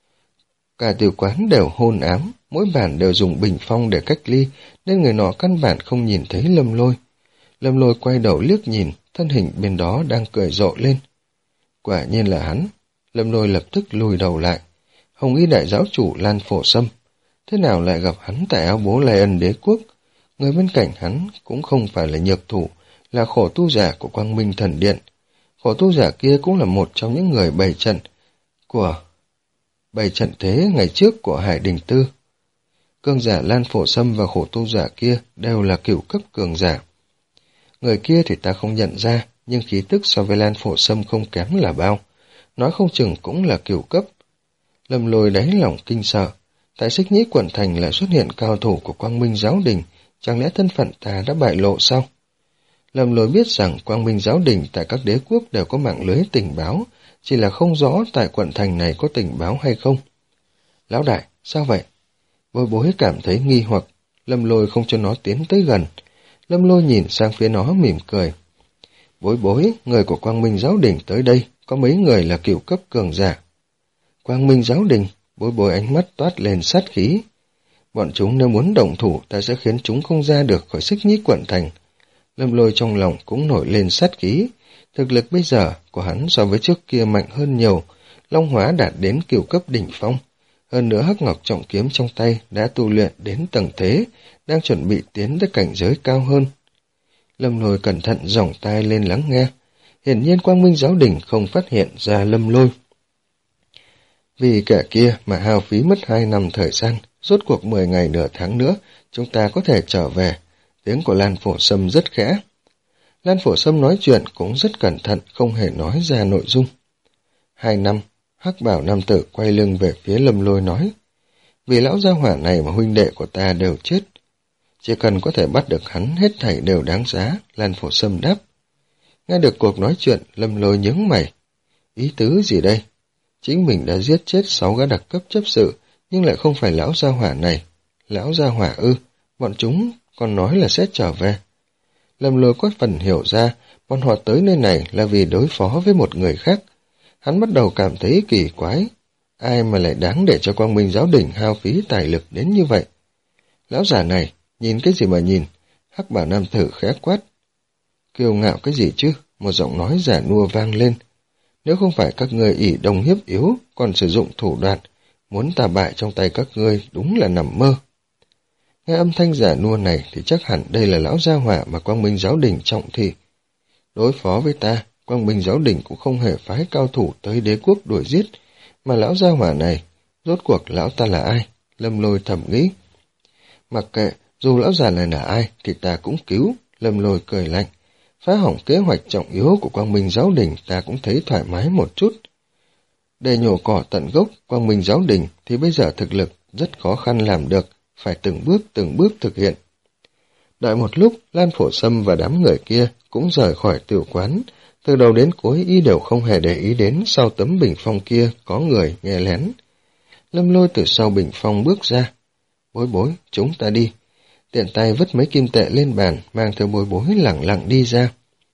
Cả tiểu quán đều hôn ám, mỗi bàn đều dùng bình phong để cách ly, nên người nọ căn bản không nhìn thấy Lâm Lôi. Lâm Lôi quay đầu liếc nhìn, thân hình bên đó đang cười rộ lên. Quả nhiên là hắn. Lâm Lôi lập tức lùi đầu lại. Hồng Y đại giáo chủ Lan Phổ Sâm, thế nào lại gặp hắn tại Áo Bố Lai Ân đế quốc? Người bên cạnh hắn cũng không phải là nhược thủ, là khổ tu giả của Quang Minh Thần Điện. Khổ tu giả kia cũng là một trong những người bày trận của bày trận thế ngày trước của Hải Đình Tư. Cường giả Lan Phổ Sâm và khổ tu giả kia đều là cửu cấp cường giả. Người kia thì ta không nhận ra, nhưng khí tức so với Lan Phổ Sâm không kém là bao. Nói không chừng cũng là cửu cấp. Lâm Lôi đáy lòng kinh sợ. Tại Xích Nhĩ quận thành lại xuất hiện cao thủ của Quang Minh Giáo Đình, chẳng lẽ thân phận ta đã bại lộ sao? Lâm Lôi biết rằng Quang Minh Giáo Đình tại các đế quốc đều có mạng lưới tình báo, chỉ là không rõ tại quận thành này có tình báo hay không. Lão đại, sao vậy? Bối Bối cảm thấy nghi hoặc, Lâm Lôi không cho nó tiến tới gần. Lâm Lôi nhìn sang phía nó mỉm cười. Bối Bối, người của Quang Minh Giáo Đình tới đây, có mấy người là cửu cấp cường giả. Quang Minh Giáo Đình, Bối Bối ánh mắt toát lên sát khí. Bọn chúng nếu muốn động thủ, ta sẽ khiến chúng không ra được khỏi Xích Nhĩ quận thành. Lâm Lôi trong lòng cũng nổi lên sát khí. Thực lực bây giờ của hắn so với trước kia mạnh hơn nhiều, Long Hóa đạt đến cửu cấp đỉnh phong. Hơn nữa hắc ngọc trọng kiếm trong tay đã tu luyện đến tầng thế, đang chuẩn bị tiến tới cảnh giới cao hơn. Lâm Lôi cẩn thận dòng tai lên lắng nghe. Hiển nhiên Quang Minh Giáo Đình không phát hiện ra Lâm Lôi. Vì kẻ kia mà hao phí mất hai năm thời gian, rốt cuộc mười ngày nửa tháng nữa, chúng ta có thể trở về. Tiếng của Lan Phổ Sâm rất khẽ. Lan Phổ Sâm nói chuyện cũng rất cẩn thận, không hề nói ra nội dung. Hai năm, hắc bảo nam tử quay lưng về phía Lâm Lôi nói. Vì lão gia hỏa này mà huynh đệ của ta đều chết. Chỉ cần có thể bắt được hắn, hết thảy đều đáng giá, Lan Phổ Sâm đáp. Nghe được cuộc nói chuyện, Lâm Lôi nhướng mày. Ý tứ gì đây? Chính mình đã giết chết sáu gã đặc cấp chấp sự, nhưng lại không phải lão gia hỏa này. Lão gia hỏa ư, bọn chúng còn nói là sẽ trở về. Lâm Lôi có phần hiểu ra, bọn họ tới nơi này là vì đối phó với một người khác. Hắn bắt đầu cảm thấy kỳ quái. Ai mà lại đáng để cho Quang Minh Giáo Đình hao phí tài lực đến như vậy? Lão già này, nhìn cái gì mà nhìn? Hắc bảo nam tử khẽ quát. Kiêu ngạo cái gì chứ? Một giọng nói giả nua vang lên. Nếu không phải các ngươi ỷ đồng hiếp yếu, còn sử dụng thủ đoạn, muốn ta bại trong tay các ngươi đúng là nằm mơ. Nghe âm thanh giả nua này thì chắc hẳn đây là lão gia hỏa mà Quang Minh Giáo Đình trọng thị. Đối phó với ta, Quang Minh Giáo Đình cũng không hề phái cao thủ tới đế quốc đuổi giết, mà lão gia hỏa này, rốt cuộc lão ta là ai? Lâm Lôi thầm nghĩ. Mặc kệ, dù lão già này là ai thì ta cũng cứu, Lâm Lôi cười lạnh. Phá hỏng kế hoạch trọng yếu của Quang Minh Giáo Đình ta cũng thấy thoải mái một chút. Để nhổ cỏ tận gốc Quang Minh Giáo Đình thì bây giờ thực lực rất khó khăn làm được, phải từng bước từng bước thực hiện. Đợi một lúc, Lan Phổ Sâm và đám người kia cũng rời khỏi tiểu quán. Từ đầu đến cuối y đều không hề để ý đến sau tấm bình phong kia có người nghe lén. Lâm Lôi từ sau bình phong bước ra. Bối bối, chúng ta đi. Tiện tay vứt mấy kim tệ lên bàn, mang theo bối bối lẳng lặng đi ra.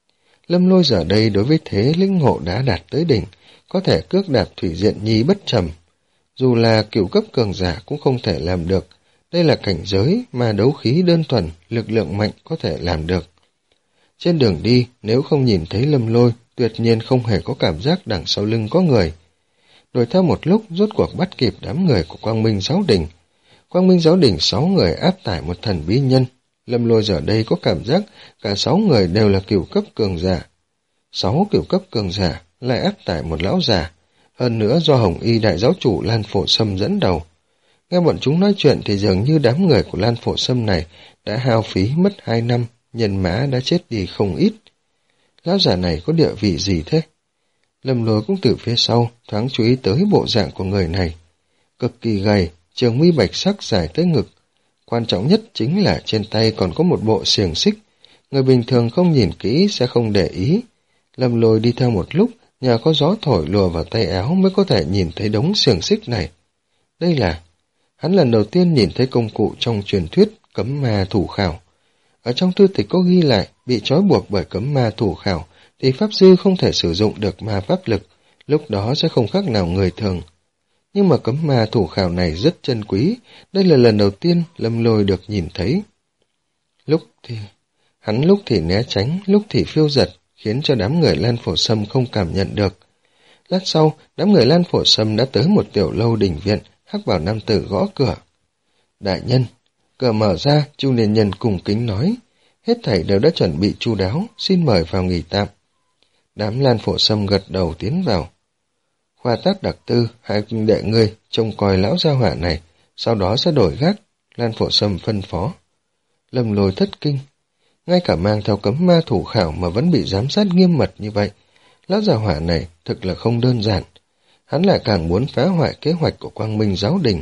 Lâm Lôi giờ đây đối với thế lĩnh ngộ đã đạt tới đỉnh, có thể cước đạp thủy diện nhi bất trầm. Dù là cửu cấp cường giả cũng không thể làm được. Đây là cảnh giới mà đấu khí đơn thuần, lực lượng mạnh có thể làm được. Trên đường đi, nếu không nhìn thấy Lâm Lôi, tuyệt nhiên không hề có cảm giác đằng sau lưng có người. Đuổi theo một lúc, rốt cuộc bắt kịp đám người của Quang Minh Giáo Đình. Quang Minh Giáo Đình sáu người áp tải một thần bí nhân. Lâm Lôi giờ đây có cảm giác cả sáu người đều là cửu cấp cường giả. Sáu cửu cấp cường giả lại áp tải một lão già, hơn nữa do Hồng Y đại giáo chủ Lan Phổ Sâm dẫn đầu. Nghe bọn chúng nói chuyện thì dường như đám người của Lan Phổ Sâm này đã hao phí mất hai năm, nhân mã đã chết đi không ít. Lão già này có địa vị gì thế? Lâm Lôi cũng từ phía sau thoáng chú ý tới bộ dạng của người này. Cực kỳ gầy, trường mi bạch sắc dài tới ngực. Quan trọng nhất chính là trên tay còn có một bộ xiềng xích. Người bình thường không nhìn kỹ sẽ không để ý. Lâm Lôi đi theo một lúc, nhờ có gió thổi lùa vào tay áo mới có thể nhìn thấy đống xiềng xích này. Đây là... Hắn lần đầu tiên nhìn thấy công cụ trong truyền thuyết cấm ma thủ khảo. Ở trong thư tịch có ghi lại, bị trói buộc bởi cấm ma thủ khảo, thì pháp sư không thể sử dụng được ma pháp lực, lúc đó sẽ không khác nào người thường. Nhưng mà cấm ma thủ khảo này rất chân quý, đây là lần đầu tiên Lâm Lôi được nhìn thấy. Lúc thì... Hắn lúc thì né tránh, lúc thì phiêu giật, khiến cho đám người Lan Phổ Sâm không cảm nhận được. Lát sau, đám người Lan Phổ Sâm đã tới một tiểu lâu đình viện, hắc bảo nam tử gõ cửa. Đại nhân, cửa mở ra, Chu Niên Nhân cùng kính nói, hết thảy đều đã chuẩn bị chu đáo, xin mời vào nghỉ tạm. Đám Lan Phổ Sâm gật đầu tiến vào. Khoa tác đặc tư, hai huynh đệ ngươi trông coi lão gia hỏa này, sau đó sẽ đổi gác, Lan Phổ Sâm phân phó. Lâm Lôi thất kinh, ngay cả mang theo cấm ma thủ khảo mà vẫn bị giám sát nghiêm mật như vậy, lão gia hỏa này thực là không đơn giản. Hắn lại càng muốn phá hoại kế hoạch của Quang Minh Giáo Đình.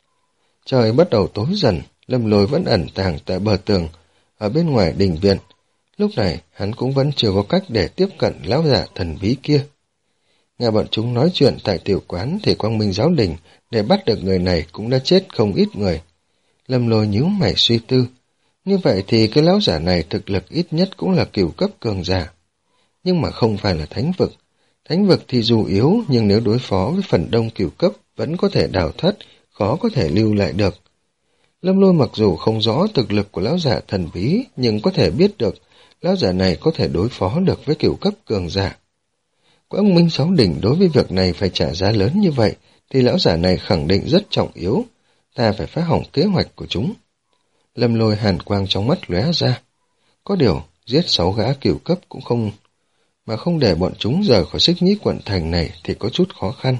Trời bắt đầu tối dần, Lâm Lôi vẫn ẩn tàng tại bờ tường, ở bên ngoài đình viện. Lúc này, hắn cũng vẫn chưa có cách để tiếp cận lão giả thần bí kia. Nghe bọn chúng nói chuyện tại tiểu quán thì Quang Minh Giáo Đình để bắt được người này cũng đã chết không ít người. Lâm Lôi nhíu mày suy tư. Như vậy thì cái lão giả này thực lực ít nhất cũng là cửu cấp cường giả. Nhưng mà không phải là thánh vực. Thánh vực thì dù yếu nhưng nếu đối phó với phần đông cửu cấp vẫn có thể đào thoát, khó có thể lưu lại được. Lâm Lôi mặc dù không rõ thực lực của lão giả thần bí nhưng có thể biết được lão giả này có thể đối phó được với cửu cấp cường giả. Quang Minh Giáo Đình đối với việc này phải trả giá lớn như vậy thì lão giả này khẳng định rất trọng yếu, ta phải phá hỏng kế hoạch của chúng. Lâm Lôi hàn quang trong mắt lóe ra. Có điều, giết sáu gã cửu cấp cũng không, mà không để bọn chúng rời khỏi Xích Nhĩ quận thành này thì có chút khó khăn.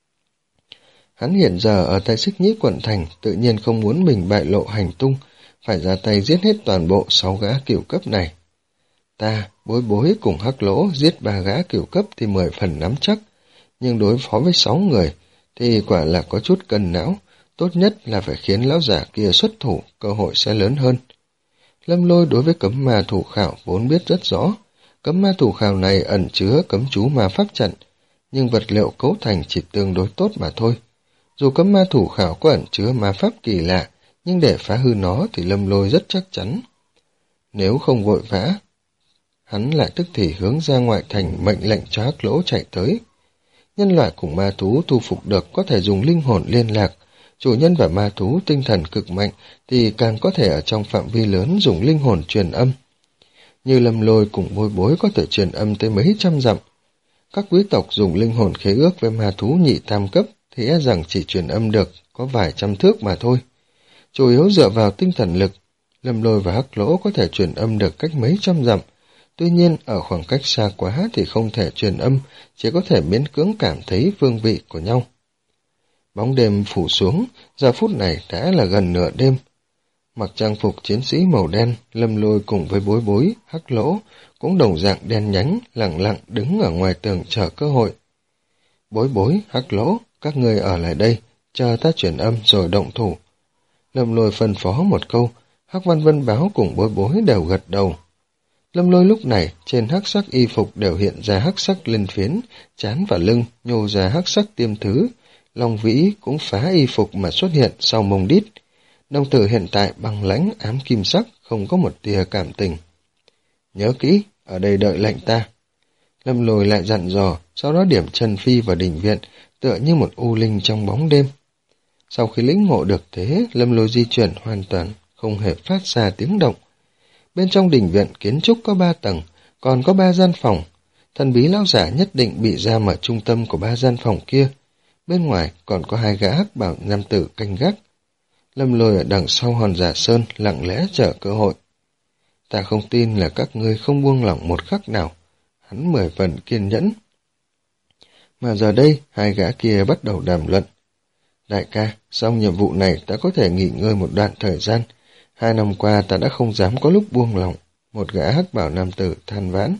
Hắn hiện giờ ở tại Xích Nhĩ quận thành, tự nhiên không muốn mình bại lộ hành tung, phải ra tay giết hết toàn bộ sáu gã cửu cấp này. Ta, Bối Bối cùng Hắc Lỗ giết ba gã cửu cấp thì mười phần nắm chắc, nhưng đối phó với sáu người thì quả là có chút cân não, tốt nhất là phải khiến lão giả kia xuất thủ, cơ hội sẽ lớn hơn. Lâm Lôi đối với cấm ma thủ khảo vốn biết rất rõ, cấm ma thủ khảo này ẩn chứa cấm chú ma pháp trận, nhưng vật liệu cấu thành chỉ tương đối tốt mà thôi. Dù cấm ma thủ khảo có ẩn chứa ma pháp kỳ lạ, nhưng để phá hư nó thì Lâm Lôi rất chắc chắn. Nếu không vội vã, hắn lại tức thì hướng ra ngoại thành mệnh lệnh cho Hắc Lỗ chạy tới. Nhân loại cùng ma thú thu phục được có thể dùng linh hồn liên lạc, chủ nhân và ma thú tinh thần cực mạnh thì càng có thể ở trong phạm vi lớn dùng linh hồn truyền âm. Như Lâm Lôi cùng Bối Bối có thể truyền âm tới mấy trăm dặm. Các quý tộc dùng linh hồn khế ước với ma thú nhị tam cấp thì e rằng chỉ truyền âm được có vài trăm thước mà thôi. Chủ yếu dựa vào tinh thần lực, Lâm Lôi và Hắc Lỗ có thể truyền âm được cách mấy trăm dặm. Tuy nhiên, ở khoảng cách xa quá thì không thể truyền âm, chỉ có thể miễn cưỡng cảm thấy phương vị của nhau. Bóng đêm phủ xuống, giờ phút này đã là gần nửa đêm. Mặc trang phục chiến sĩ màu đen, Lâm Lôi cùng với Bối Bối, Hắc Lỗ, cũng đồng dạng đen nhánh, lặng lặng đứng ở ngoài tường chờ cơ hội. Bối Bối, Hắc Lỗ, các người ở lại đây, chờ ta truyền âm rồi động thủ. Lâm Lôi phân phó một câu, Hắc Văn Vân Báo cùng Bối Bối đều gật đầu. Lâm Lôi lúc này, trên hắc sắc y phục đều hiện ra hắc sắc linh phiến, trán và lưng nhô ra hắc sắc tiêm thứ, Long Vĩ cũng phá y phục mà xuất hiện sau mông đít. Đồng tử hiện tại băng lãnh ám kim sắc, không có một tia cảm tình. Nhớ kỹ, ở đây đợi lệnh ta. Lâm Lôi lại dặn dò, sau đó điểm chân phi vào đình viện, tựa như một u linh trong bóng đêm. Sau khi lĩnh ngộ được thế, Lâm Lôi di chuyển hoàn toàn, không hề phát ra tiếng động. Bên trong đình viện kiến trúc có ba tầng, còn có ba gian phòng. Thần bí lão giả nhất định bị giam ở trung tâm của ba gian phòng kia. Bên ngoài còn có hai gã hắc bảo nam tử canh gác. Lâm Lôi ở đằng sau hòn giả sơn lặng lẽ chờ cơ hội. Ta không tin là các ngươi không buông lỏng một khắc nào. Hắn mười phần kiên nhẫn. Mà giờ đây, hai gã kia bắt đầu đàm luận. Đại ca, xong nhiệm vụ này ta có thể nghỉ ngơi một đoạn thời gian. Hai năm qua ta đã không dám có lúc buông lỏng. Một gã hắc bảo nam tử than vãn.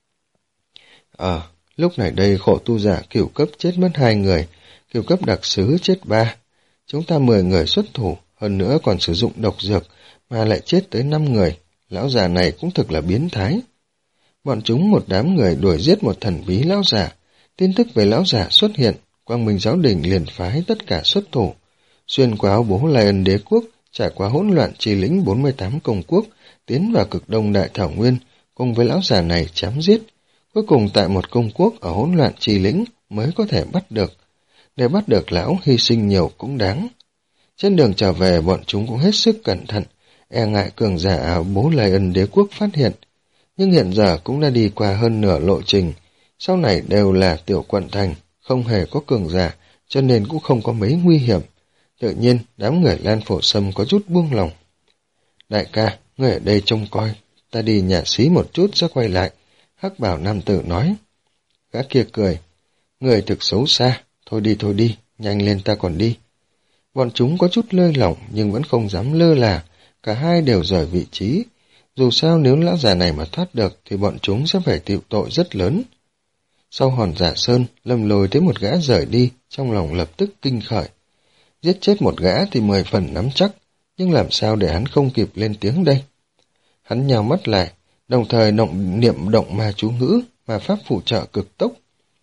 Ờ, lúc này đây khổ tu giả cửu cấp chết mất hai người, cửu cấp đặc sứ chết ba. Chúng ta mười người xuất thủ, hơn nữa còn sử dụng độc dược, mà lại chết tới năm người. Lão già này cũng thực là biến thái. Bọn chúng một đám người đuổi giết một thần bí lão giả. Tin tức về lão giả xuất hiện, Quang Minh Giáo Đình liền phái tất cả xuất thủ. Xuyên qua áo bố Lai Ân Đế Quốc, trải qua hỗn loạn chi lĩnh bốn mươi tám công quốc, tiến vào cực đông đại thảo nguyên, cùng với lão già này chém giết. Cuối cùng tại một công quốc ở hỗn loạn chi lĩnh mới có thể bắt được. Để bắt được lão hy sinh nhiều cũng đáng. Trên đường trở về bọn chúng cũng hết sức cẩn thận, e ngại cường giả áo bố Lai Ân Đế Quốc phát hiện. Nhưng hiện giờ cũng đã đi qua hơn nửa lộ trình, sau này đều là tiểu quận thành, không hề có cường giả, cho nên cũng không có mấy nguy hiểm. Tự nhiên, đám người Lan Phổ Sâm có chút buông lòng. Đại ca, ngươi ở đây trông coi, ta đi nhà xí một chút sẽ quay lại. Hắc bảo nam tử nói. Gã kia cười. Người thực xấu xa, thôi đi thôi đi, nhanh lên ta còn đi. Bọn chúng có chút lơi lỏng nhưng vẫn không dám lơ là, cả hai đều rời vị trí. Dù sao nếu lão già này mà thoát được thì bọn chúng sẽ phải chịu tội rất lớn. Sau hòn giả sơn, Lâm Lôi thấy một gã rời đi, trong lòng lập tức kinh khởi. Giết chết một gã thì mười phần nắm chắc, nhưng làm sao để hắn không kịp lên tiếng đây? Hắn nhào mắt lại, đồng thời động niệm động ma chú ngữ, mà pháp phụ trợ cực tốc.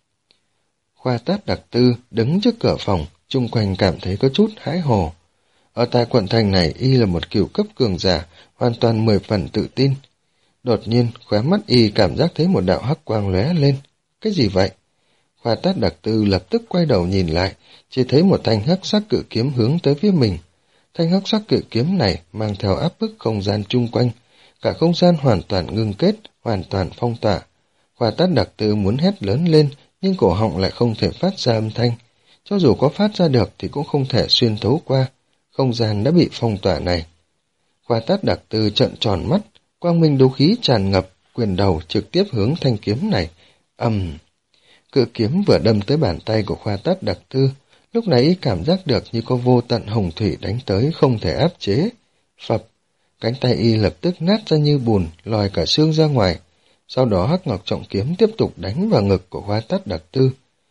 Khoa Tát Đặc Tư đứng trước cửa phòng, chung quanh cảm thấy có chút hãi hồ. Ở tại quận thành này y là một cửu cấp cường giả, hoàn toàn mười phần tự tin. Đột nhiên, khóe mắt y cảm giác thấy một đạo hắc quang lóe lên. Cái gì vậy? Khoa Tát Đặc Tư lập tức quay đầu nhìn lại, chỉ thấy một thanh hắc sắc cự kiếm hướng tới phía mình. Thanh hắc sắc cự kiếm này mang theo áp bức không gian chung quanh, cả không gian hoàn toàn ngưng kết, hoàn toàn phong tỏa. Khoa Tát Đặc Tư muốn hét lớn lên, nhưng cổ họng lại không thể phát ra âm thanh. Cho dù có phát ra được thì cũng không thể xuyên thấu qua, không gian đã bị phong tỏa này. Khoa Tát Đặc Tư trợn tròn mắt, quang minh đấu khí tràn ngập, quyền đầu trực tiếp hướng thanh kiếm này. Ầm! Cự kiếm vừa đâm tới bàn tay của Khoa Tát Đặc Tư, lúc này y cảm giác được như có vô tận hồng thủy đánh tới không thể áp chế. Phập! Cánh tay y lập tức nát ra như bùn, lòi cả xương ra ngoài. Sau đó Hắc Ngọc Trọng Kiếm tiếp tục đánh vào ngực của Khoa Tát Đặc Tư.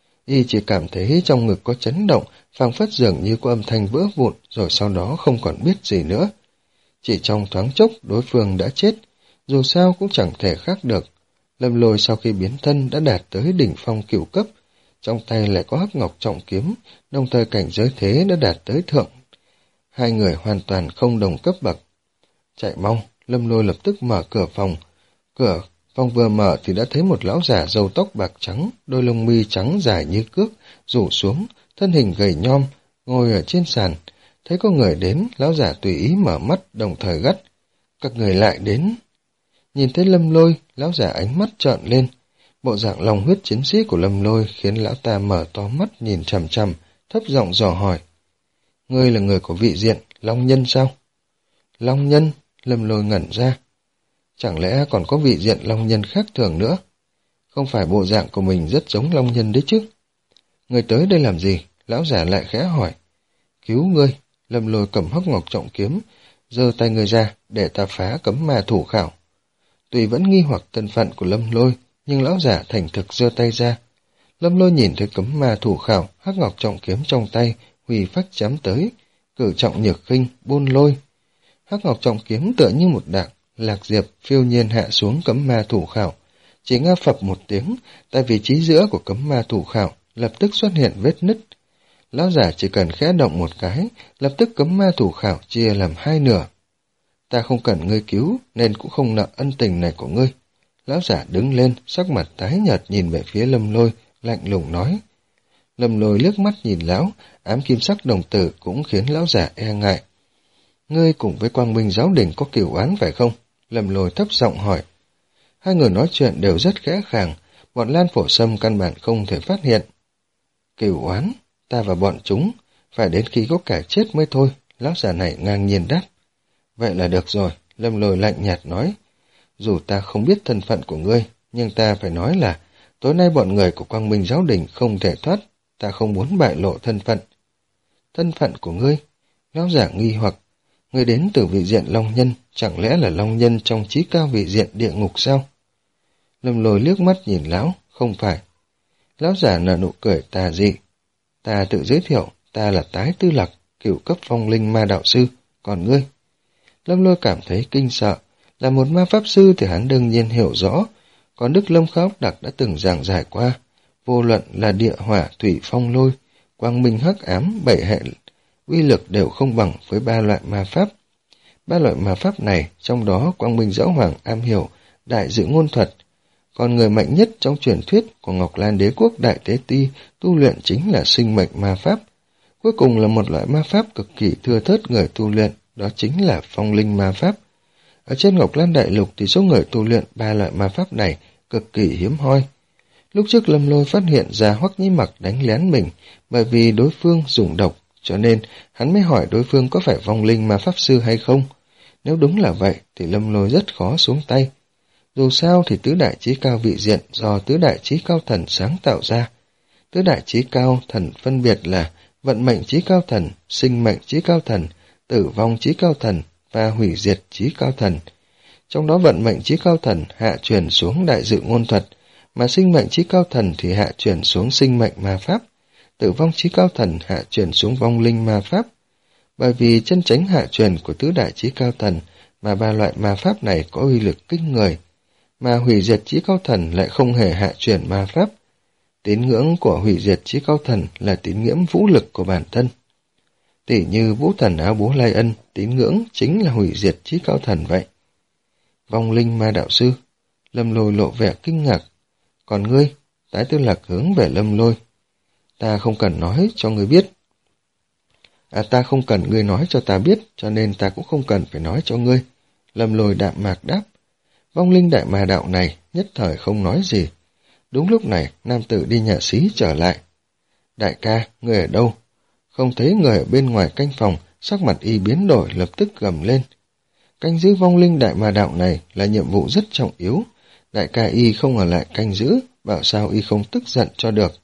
Y chỉ cảm thấy trong ngực có chấn động, phảng phất dường như có âm thanh vỡ vụn, rồi sau đó không còn biết gì nữa. Chỉ trong thoáng chốc đối phương đã chết, dù sao cũng chẳng thể khác được. Lâm Lôi sau khi biến thân đã đạt tới đỉnh phong cửu cấp, trong tay lại có Hắc Ngọc Trọng Kiếm, đồng thời cảnh giới thế đã đạt tới thượng. Hai người hoàn toàn không đồng cấp bậc. Chạy mau, Lâm Lôi lập tức mở cửa phòng. Cửa phòng vừa mở thì đã thấy một lão giả râu tóc bạc trắng, đôi lông mi trắng dài như cước, rủ xuống, thân hình gầy nhom, ngồi ở trên sàn. Thấy có người đến, lão giả tùy ý mở mắt, đồng thời gắt: "Các người lại đến." Nhìn thấy Lâm Lôi, lão giả ánh mắt trợn lên. Bộ dạng lòng huyết chiến sĩ của Lâm Lôi khiến lão ta mở to mắt nhìn chằm chằm, thấp giọng dò hỏi: "Ngươi là người của vị diện Long Nhân sao?" "Long Nhân?" Lâm Lôi ngẩn ra. Chẳng lẽ còn có vị diện Long Nhân khác thường nữa? Không phải bộ dạng của mình rất giống Long Nhân đấy chứ? "Ngươi tới đây làm gì?" Lão giả lại khẽ hỏi. "Cứu ngươi." Lâm Lôi cầm Hắc Ngọc Trọng Kiếm, giơ tay ngươi ra để ta phá cấm ma thủ khảo. Tuy vẫn nghi hoặc thân phận của Lâm Lôi, nhưng lão giả thành thực giơ tay ra. Lâm Lôi nhìn thấy cấm ma thủ khảo, Hắc Ngọc Trọng Kiếm trong tay, huy phách chém tới, cử trọng nhược khinh, buôn lôi. Hắc Ngọc Trọng Kiếm tựa như một đạn, lạc diệp phiêu nhiên hạ xuống cấm ma thủ khảo. Chỉ nghe phập một tiếng, tại vị trí giữa của cấm ma thủ khảo, lập tức xuất hiện vết nứt. Lão giả chỉ cần khẽ động một cái, lập tức cấm ma thủ khảo chia làm hai nửa. "Ta không cần ngươi cứu, nên cũng không nợ ân tình này của ngươi." Lão giả đứng lên, sắc mặt tái nhợt nhìn về phía Lâm Lôi, lạnh lùng nói. Lâm Lôi liếc mắt nhìn lão, ám kim sắc đồng tử cũng khiến lão giả e ngại. "Ngươi cùng với Quang Minh Giáo Đình có cửu oán phải không?" Lâm Lôi thấp giọng hỏi. Hai người nói chuyện đều rất khẽ khàng, bọn Lan Phổ Sâm căn bản không thể phát hiện. "Cửu oán? Ta và bọn chúng, phải đến khi có kẻ chết mới thôi." Lão giả này ngang nhiên đáp. "Vậy là được rồi." Lâm Lôi lạnh nhạt nói. "Dù ta không biết thân phận của ngươi, nhưng ta phải nói là tối nay bọn người của Quang Minh Giáo Đình không thể thoát, ta không muốn bại lộ thân phận." "Thân phận của ngươi?" Lão giả nghi hoặc. "Ngươi đến từ vị diện Long Nhân, chẳng lẽ là Long Nhân trong chí cao vị diện địa ngục sao?" Lâm Lôi liếc mắt nhìn lão. "Không phải." Lão giả nở nụ cười tà dị. "Ta tự giới thiệu, ta là Tái Tư Lạc, cửu cấp phong linh ma đạo sư, còn ngươi?" Lâm Lôi cảm thấy kinh sợ. Là một ma pháp sư thì hắn đương nhiên hiểu rõ, còn Đức Lâm Khắc Đặc đã từng giảng giải qua, vô luận là địa hỏa thủy phong lôi, quang minh hắc ám, bảy hệ uy lực đều không bằng với ba loại ma pháp. Ba loại ma pháp này, trong đó Quang Minh Giáo Hoàng am hiểu đại dự ngôn thuật, còn người mạnh nhất trong truyền thuyết của Ngọc Lan Đế Quốc Đại Tế Ti tu luyện chính là sinh mệnh ma pháp. Cuối cùng là một loại ma pháp cực kỳ thưa thớt người tu luyện, đó chính là phong linh ma pháp. Ở trên Ngọc Lan Đại Lục thì số người tu luyện ba loại ma pháp này cực kỳ hiếm hoi. Lúc trước Lâm Lôi phát hiện ra Hoắc Nhĩ Mặc đánh lén mình bởi vì đối phương dùng độc, cho nên hắn mới hỏi đối phương có phải vong linh ma pháp sư hay không. Nếu đúng là vậy thì Lâm Lôi rất khó xuống tay. Dù sao thì tứ đại chí cao vị diện do tứ đại chí cao thần sáng tạo ra. Tứ đại chí cao thần phân biệt là vận mệnh chí cao thần, sinh mệnh chí cao thần, tử vong chí cao thần và hủy diệt chí cao thần. Trong đó vận mệnh chí cao thần hạ truyền xuống đại dự ngôn thuật, mà sinh mệnh chí cao thần thì hạ truyền xuống sinh mệnh ma pháp, tử vong chí cao thần hạ truyền xuống vong linh ma pháp. Bởi vì chân chánh hạ truyền của tứ đại chí cao thần mà ba loại ma pháp này có uy lực kinh người, mà hủy diệt chí cao thần lại không hề hạ truyền ma pháp. Tín ngưỡng của hủy diệt chí cao thần là tín ngưỡng vũ lực của bản thân. Tỉ như vũ thần áo bố Lai Ân, tín ngưỡng chính là hủy diệt chí cao thần vậy. Vong linh ma đạo sư. Lâm Lôi lộ vẻ kinh ngạc. Còn ngươi? Tái Tư Lạc hướng về Lâm Lôi. Ta không cần nói cho ngươi biết. À ta không cần ngươi nói cho ta biết, cho nên ta cũng không cần phải nói cho ngươi. Lâm Lôi đạm mạc đáp. Vong linh đại ma đạo này nhất thời không nói gì. Đúng lúc này, nam tử đi nhà xí trở lại. Đại ca, ngươi ở đâu? Không thấy người ở bên ngoài canh phòng, sắc mặt y biến đổi lập tức gầm lên. Canh giữ vong linh đại ma đạo này là nhiệm vụ rất trọng yếu, đại ca y không ở lại canh giữ, bảo sao y không tức giận cho được.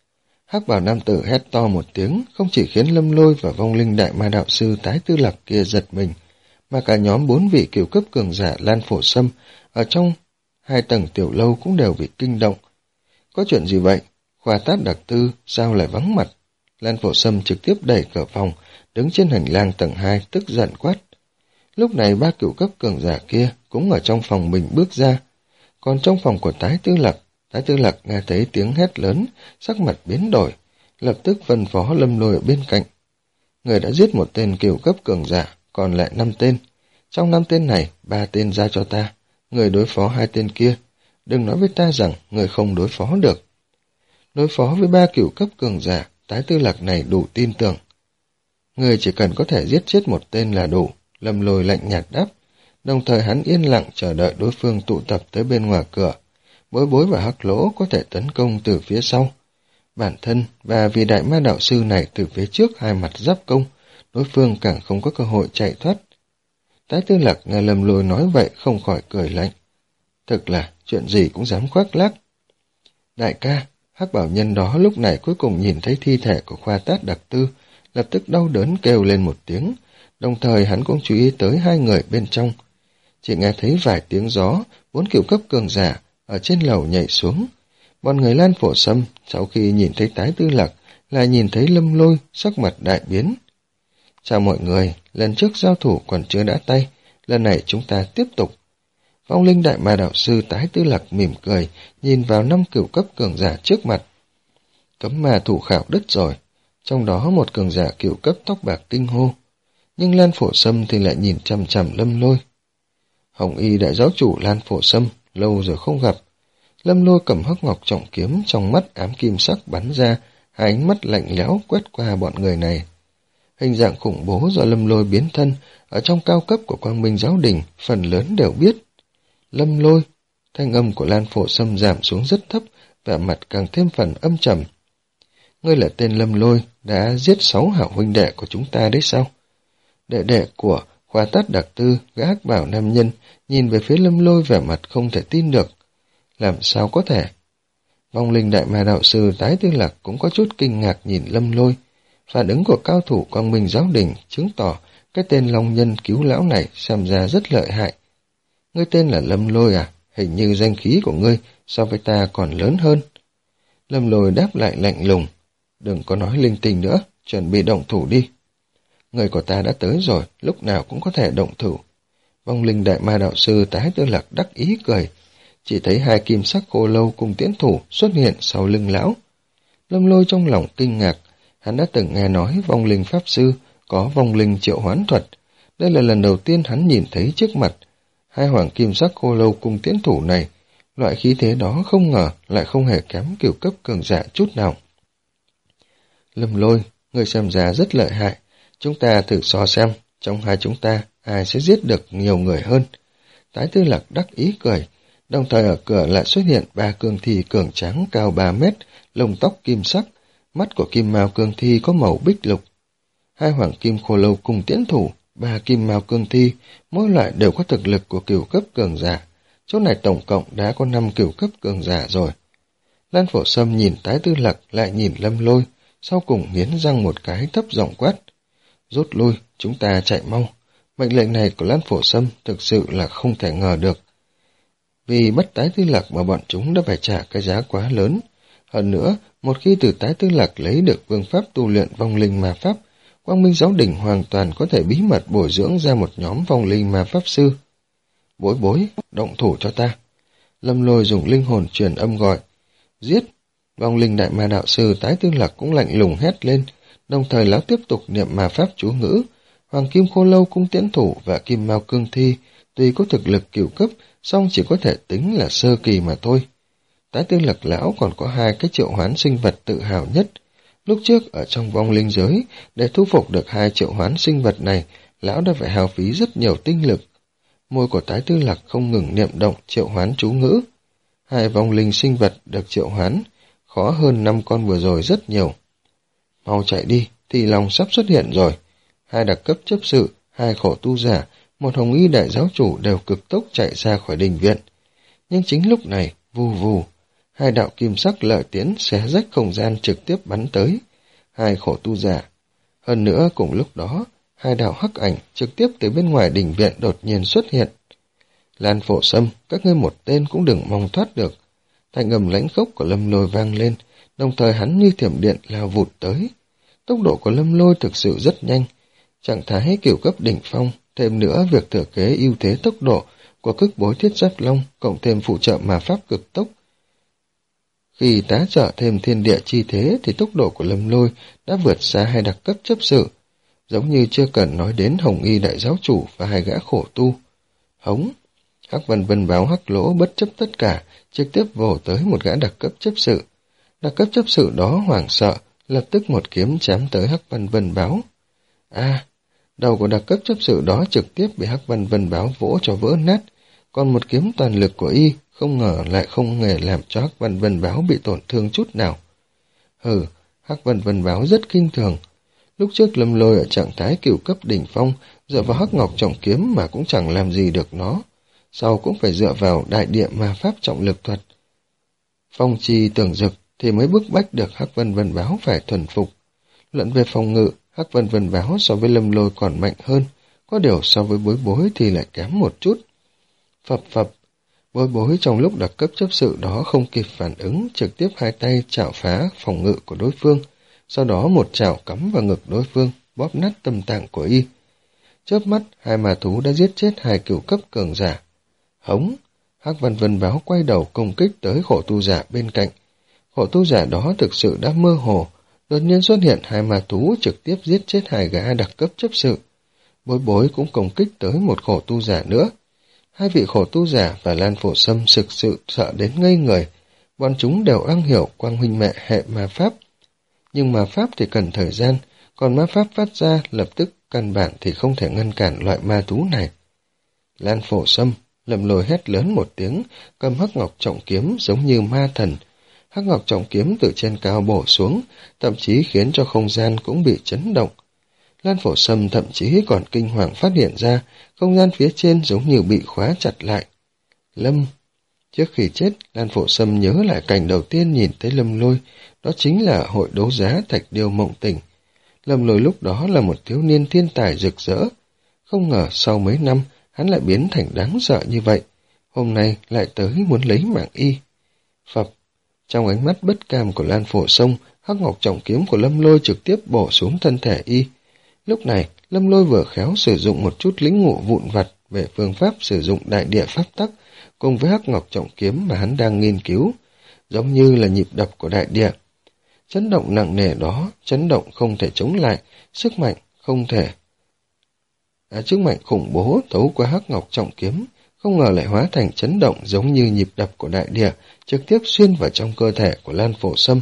Hắc bào nam tử hét to một tiếng, không chỉ khiến Lâm Lôi và vong linh đại ma đạo sư Tái Tư Lạc kia giật mình, mà cả nhóm bốn vị cửu cấp cường giả Lan Phổ Sâm ở trong hai tầng tiểu lâu cũng đều bị kinh động. Có chuyện gì vậy? Khoa Tát Đặc Tư sao lại vắng mặt? Lan Phổ Sâm trực tiếp đẩy cửa phòng, đứng trên hành lang tầng hai, tức giận quát. Lúc này ba cửu cấp cường giả kia cũng ở trong phòng mình bước ra. Còn trong phòng của Tái Tư Lạc, Tái Tư Lạc nghe thấy tiếng hét lớn, sắc mặt biến đổi, lập tức phân phó Lâm Lôi ở bên cạnh. Người đã giết một tên cửu cấp cường giả, còn lại năm tên. Trong năm tên này, ba tên ra cho ta. Người đối phó hai tên kia. Đừng nói với ta rằng người không đối phó được. Đối phó với ba cửu cấp cường giả, Tái Tư Lạc này đủ tin tưởng. Người chỉ cần có thể giết chết một tên là đủ, Lâm Lôi lạnh nhạt đáp. Đồng thời hắn yên lặng chờ đợi đối phương tụ tập tới bên ngoài cửa. Bối Bối và Hắc Lỗ có thể tấn công từ phía sau. Bản thân và vì đại ma đạo sư này từ phía trước hai mặt giáp công, đối phương càng không có cơ hội chạy thoát. Tái Tư Lạc nghe Lâm Lôi nói vậy không khỏi cười lạnh. Thực là chuyện gì cũng dám khoác lác. Đại ca, Hắc bảo nhân đó lúc này cuối cùng nhìn thấy thi thể của Khoa Tát Đặc Tư, lập tức đau đớn kêu lên một tiếng, đồng thời hắn cũng chú ý tới hai người bên trong. Chỉ nghe thấy vài tiếng gió, bốn cửu cấp cường giả ở trên lầu nhảy xuống. Bọn người Lan Phổ Sâm sau khi nhìn thấy Tái Tư Lạc lại nhìn thấy Lâm Lôi, sắc mặt đại biến. Chào mọi người, lần trước giao thủ còn chưa đã tay, lần này chúng ta tiếp tục. Vong linh đại ma đạo sư Tái Tư Lạc mỉm cười, nhìn vào năm cửu cấp cường giả trước mặt. Cấm ma thủ khảo đứt rồi, trong đó một cường giả cửu cấp tóc bạc kinh hô. Nhưng Lan Phổ Sâm thì lại nhìn chằm chằm Lâm Lôi. Hồng y đại giáo chủ Lan Phổ Sâm, lâu rồi không gặp. Lâm Lôi cầm hắc ngọc trọng kiếm, trong mắt ám kim sắc bắn ra, hai ánh mắt lạnh lẽo quét qua bọn người này. Hình dạng khủng bố do Lâm Lôi biến thân, ở trong cao cấp của Quang Minh giáo đình, phần lớn đều biết. Lâm Lôi, thanh âm của Lan Phổ Sâm giảm xuống rất thấp, vẻ mặt càng thêm phần âm trầm. Ngươi là tên Lâm Lôi, đã giết sáu hảo huynh đệ của chúng ta đấy sao? Đệ đệ của Khoa Tát Đặc Tư, gã hắc bảo nam nhân, nhìn về phía Lâm Lôi vẻ mặt không thể tin được. Làm sao có thể? Vong linh đại ma đạo sư Tái Tư Lạc cũng có chút kinh ngạc nhìn Lâm Lôi. Phản ứng của cao thủ Quang Minh giáo đình chứng tỏ cái tên Long Nhân cứu lão này xem ra rất lợi hại. Ngươi tên là Lâm Lôi à? Hình như danh khí của ngươi so với ta còn lớn hơn. Lâm Lôi đáp lại lạnh lùng. Đừng có nói linh tinh nữa, chuẩn bị động thủ đi. Người của ta đã tới rồi, lúc nào cũng có thể động thủ. Vong linh đại ma đạo sư Tái Tư Lạc đắc ý cười. Chỉ thấy hai kim sắc khô lâu cùng tiễn thủ xuất hiện sau lưng lão. Lâm Lôi trong lòng kinh ngạc, hắn đã từng nghe nói vong linh pháp sư có vong linh triệu hoán thuật. Đây là lần đầu tiên hắn nhìn thấy trước mặt. Hai hoàng kim sắc khô lâu cùng tiễn thủ này, loại khí thế đó không ngờ lại không hề kém cửu cấp cường giả chút nào. Lâm Lôi, người xem ra rất lợi hại. Chúng ta thử so xem, trong hai chúng ta, ai sẽ giết được nhiều người hơn. Tái Tư Lạc đắc ý cười, đồng thời ở cửa lại xuất hiện ba cương thi cường tráng cao ba mét, lông tóc kim sắc, mắt của kim mao cương thi có màu bích lục. Hai hoàng kim khô lâu cùng tiễn thủ, ba kim mao cương thi, mỗi loại đều có thực lực của cửu cấp cường giả. Chỗ này tổng cộng đã có năm cửu cấp cường giả rồi. Lan Phổ Sâm nhìn Tái Tư Lạc lại nhìn Lâm Lôi, sau cùng nghiến răng một cái thấp giọng quát. Rút lui, chúng ta chạy mau. Mệnh lệnh này của Lan Phổ Sâm thực sự là không thể ngờ được. Vì bắt Tái Tư Lạc mà bọn chúng đã phải trả cái giá quá lớn. Hơn nữa, một khi từ Tái Tư Lạc lấy được phương pháp tu luyện vong linh ma pháp, Quang Minh giáo đình hoàn toàn có thể bí mật bồi dưỡng ra một nhóm vong linh ma pháp sư. Bối Bối, động thủ cho ta. Lâm Lôi dùng linh hồn truyền âm gọi. Giết! Vong linh đại ma đạo sư Tái Tư Lạc cũng lạnh lùng hét lên, đồng thời lão tiếp tục niệm ma pháp chú ngữ. Hoàng kim khô lâu cung tiễn thủ và kim mao cương thi tuy có thực lực cửu cấp, song chỉ có thể tính là sơ kỳ mà thôi. Tái Tư Lạc lão còn có hai cái triệu hoán sinh vật tự hào nhất. Lúc trước ở trong vong linh giới, để thu phục được hai triệu hoán sinh vật này, lão đã phải hao phí rất nhiều tinh lực. Môi của Tái Tư Lạc không ngừng niệm động triệu hoán chú ngữ. Hai vong linh sinh vật được triệu hoán, khó hơn năm con vừa rồi rất nhiều. Mau chạy đi, thì lòng sắp xuất hiện rồi. Hai đặc cấp chấp sự, hai khổ tu giả, một hồng y đại giáo chủ đều cực tốc chạy ra khỏi đình viện. Nhưng chính lúc này, vù vù, hai đạo kim sắc lợi tiễn xé rách không gian trực tiếp bắn tới hai khổ tu giả. Hơn nữa cùng lúc đó, hai đạo hắc ảnh trực tiếp từ bên ngoài đình viện đột nhiên xuất hiện. Lan Phổ Sâm, các ngươi một tên cũng đừng mong thoát được. Thanh âm lãnh khốc của Lâm Lôi vang lên, đồng thời hắn như thiểm điện lao vụt tới. Tốc độ của Lâm Lôi thực sự rất nhanh, trạng thái cửu cấp đỉnh phong, thêm nữa việc thừa kế ưu thế tốc độ của cức bối thiết giáp long, cộng thêm phụ trợ mà pháp cực tốc. Khi tá trợ thêm thiên địa chi thế thì tốc độ của Lâm Lôi đã vượt xa hai đặc cấp chấp sự, giống như chưa cần nói đến Hồng Y đại giáo chủ và hai gã khổ tu. Hống! Hắc Vân Vân Báo hắc lỗ bất chấp tất cả, trực tiếp vồ tới một gã đặc cấp chấp sự. Đặc cấp chấp sự đó hoảng sợ, lập tức một kiếm chém tới Hắc Vân Vân Báo. A, đầu của đặc cấp chấp sự đó trực tiếp bị Hắc Vân Vân Báo vỗ cho vỡ nát, còn một kiếm toàn lực của y không ngờ lại không hề làm cho Hắc Vân Vân Báo bị tổn thương chút nào. Hừ, Hắc Vân Vân Báo rất kinh thường. Lúc trước Lâm Lôi ở trạng thái cửu cấp đỉnh phong, dựa vào Hắc Ngọc trọng kiếm mà cũng chẳng làm gì được nó. Sau cũng phải dựa vào đại địa ma pháp trọng lực thuật. Phong trì tưởng dực thì mới bức bách được Hắc Vân Vân Báo phải thuần phục. Luận về phòng ngự, Hắc Vân Vân Báo so với Lâm Lôi còn mạnh hơn, có điều so với bối bối thì lại kém một chút. Phập phập, bối bối trong lúc đặc cấp chấp sự đó không kịp phản ứng, trực tiếp hai tay chảo phá phòng ngự của đối phương, sau đó một chảo cắm vào ngực đối phương, bóp nát tâm tạng của y. Chớp mắt, hai ma thú đã giết chết hai cửu cấp cường giả. Hống! Hắc Vân Vân Báo quay đầu công kích tới khổ tu giả bên cạnh. Khổ tu giả đó thực sự đã mơ hồ, đột nhiên xuất hiện hai ma thú trực tiếp giết chết hai gã đặc cấp chấp sự. Bối bối cũng công kích tới một khổ tu giả nữa. Hai vị khổ tu giả và Lan Phổ Sâm thực sự sợ đến ngây người. Bọn chúng đều am hiểu quang huynh mẹ hệ ma pháp. Nhưng ma pháp thì cần thời gian, còn ma pháp phát ra lập tức căn bản thì không thể ngăn cản loại ma thú này. Lan Phổ Sâm, Lâm Lôi hét lớn một tiếng, cầm Hắc Ngọc trọng kiếm giống như ma thần. Hắc Ngọc trọng kiếm từ trên cao bổ xuống, thậm chí khiến cho không gian cũng bị chấn động. Lan Phổ Sâm thậm chí còn kinh hoàng phát hiện ra, không gian phía trên giống như bị khóa chặt lại. Lâm! Trước khi chết, Lan Phổ Sâm nhớ lại cảnh đầu tiên nhìn thấy Lâm Lôi, đó chính là hội đấu giá Thạch Điêu Mộng Tình. Lâm Lôi lúc đó là một thiếu niên thiên tài rực rỡ. Không ngờ sau mấy năm, hắn lại biến thành đáng sợ như vậy. Hôm nay lại tới muốn lấy mạng y. Phập! Trong ánh mắt bất cam của Lan Phổ Sông, Hắc Ngọc trọng kiếm của Lâm Lôi trực tiếp bổ xuống thân thể y. Lúc này, Lâm Lôi vừa khéo sử dụng một chút lĩnh ngộ vụn vặt về phương pháp sử dụng đại địa pháp tắc, cùng với Hắc Ngọc trọng kiếm mà hắn đang nghiên cứu, giống như là nhịp đập của đại địa. Chấn động nặng nề đó, chấn động không thể chống lại, sức mạnh không thể. À, sức mạnh khủng bố tấu qua Hắc Ngọc trọng kiếm, không ngờ lại hóa thành chấn động giống như nhịp đập của đại địa, trực tiếp xuyên vào trong cơ thể của Lan Phổ Sâm.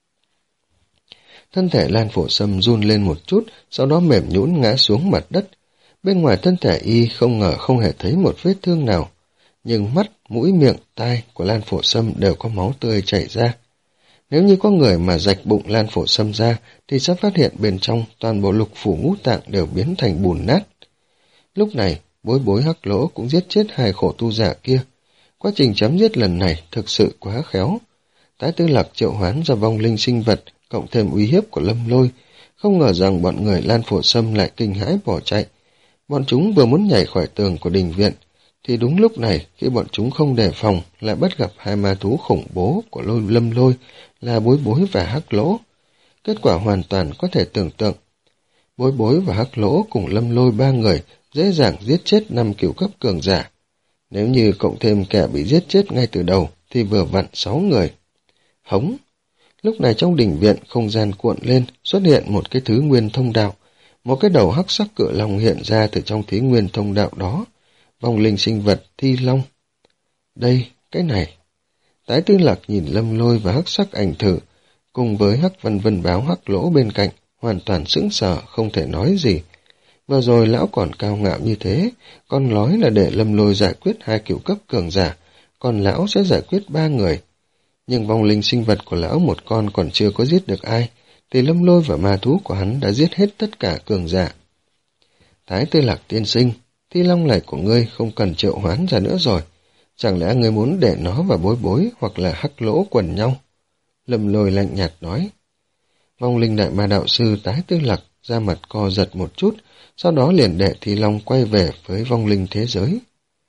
Thân thể Lan Phổ Sâm run lên một chút, sau đó mềm nhũn ngã xuống mặt đất. Bên ngoài thân thể y không ngờ không hề thấy một vết thương nào, nhưng mắt, mũi, miệng, tai của Lan Phổ Sâm đều có máu tươi chảy ra. Nếu như có người mà rạch bụng Lan Phổ Sâm ra, thì sẽ phát hiện bên trong toàn bộ lục phủ ngũ tạng đều biến thành bùn nát. Lúc này, bối bối hắc lỗ cũng giết chết hai khổ tu giả kia. Quá trình chấm giết lần này thực sự quá khéo. Tái Tư Lạc triệu hoán ra vong linh sinh vật, cộng thêm uy hiếp của Lâm Lôi. Không ngờ rằng bọn người Lan Phổ Sâm lại kinh hãi bỏ chạy. Bọn chúng vừa muốn nhảy khỏi tường của đình viện, thì đúng lúc này, khi bọn chúng không đề phòng, lại bắt gặp hai ma thú khủng bố của lôi Lâm Lôi là bối bối và hắc lỗ. Kết quả hoàn toàn có thể tưởng tượng. Bối bối và hắc lỗ cùng Lâm Lôi ba người dễ dàng giết chết năm cửu cấp cường giả. Nếu như cộng thêm kẻ bị giết chết ngay từ đầu, thì vừa vặn sáu người. Hống! Lúc này trong đình viện, không gian cuộn lên, xuất hiện một cái thứ nguyên thông đạo. Một cái đầu hắc sắc cự long hiện ra từ trong thí nguyên thông đạo đó. Vong linh sinh vật Thi Long. Đây, cái này. Tái Tư Lạc nhìn Lâm Lôi và hắc sắc ảnh thử, cùng với hắc Vân Vân Báo hắc lỗ bên cạnh, hoàn toàn sững sờ, không thể nói gì. Vừa rồi lão còn cao ngạo như thế, còn nói là để Lâm Lôi giải quyết hai cửu cấp cường giả, còn lão sẽ giải quyết ba người. Nhưng vong linh sinh vật của lão một con còn chưa có giết được ai, thì Lâm Lôi và ma thú của hắn đã giết hết tất cả cường giả. Thái Tư Lạc tiên sinh, Thi Long này của ngươi không cần triệu hoán ra nữa rồi. Chẳng lẽ ngươi muốn để nó và Bối Bối hoặc là Hắc Lỗ quần nhau? Lâm Lôi lạnh nhạt nói. Vong linh đại ma đạo sư Tái Tư Lạc ra mặt co giật một chút, sau đó liền đệ Thi Long quay về với vong linh thế giới.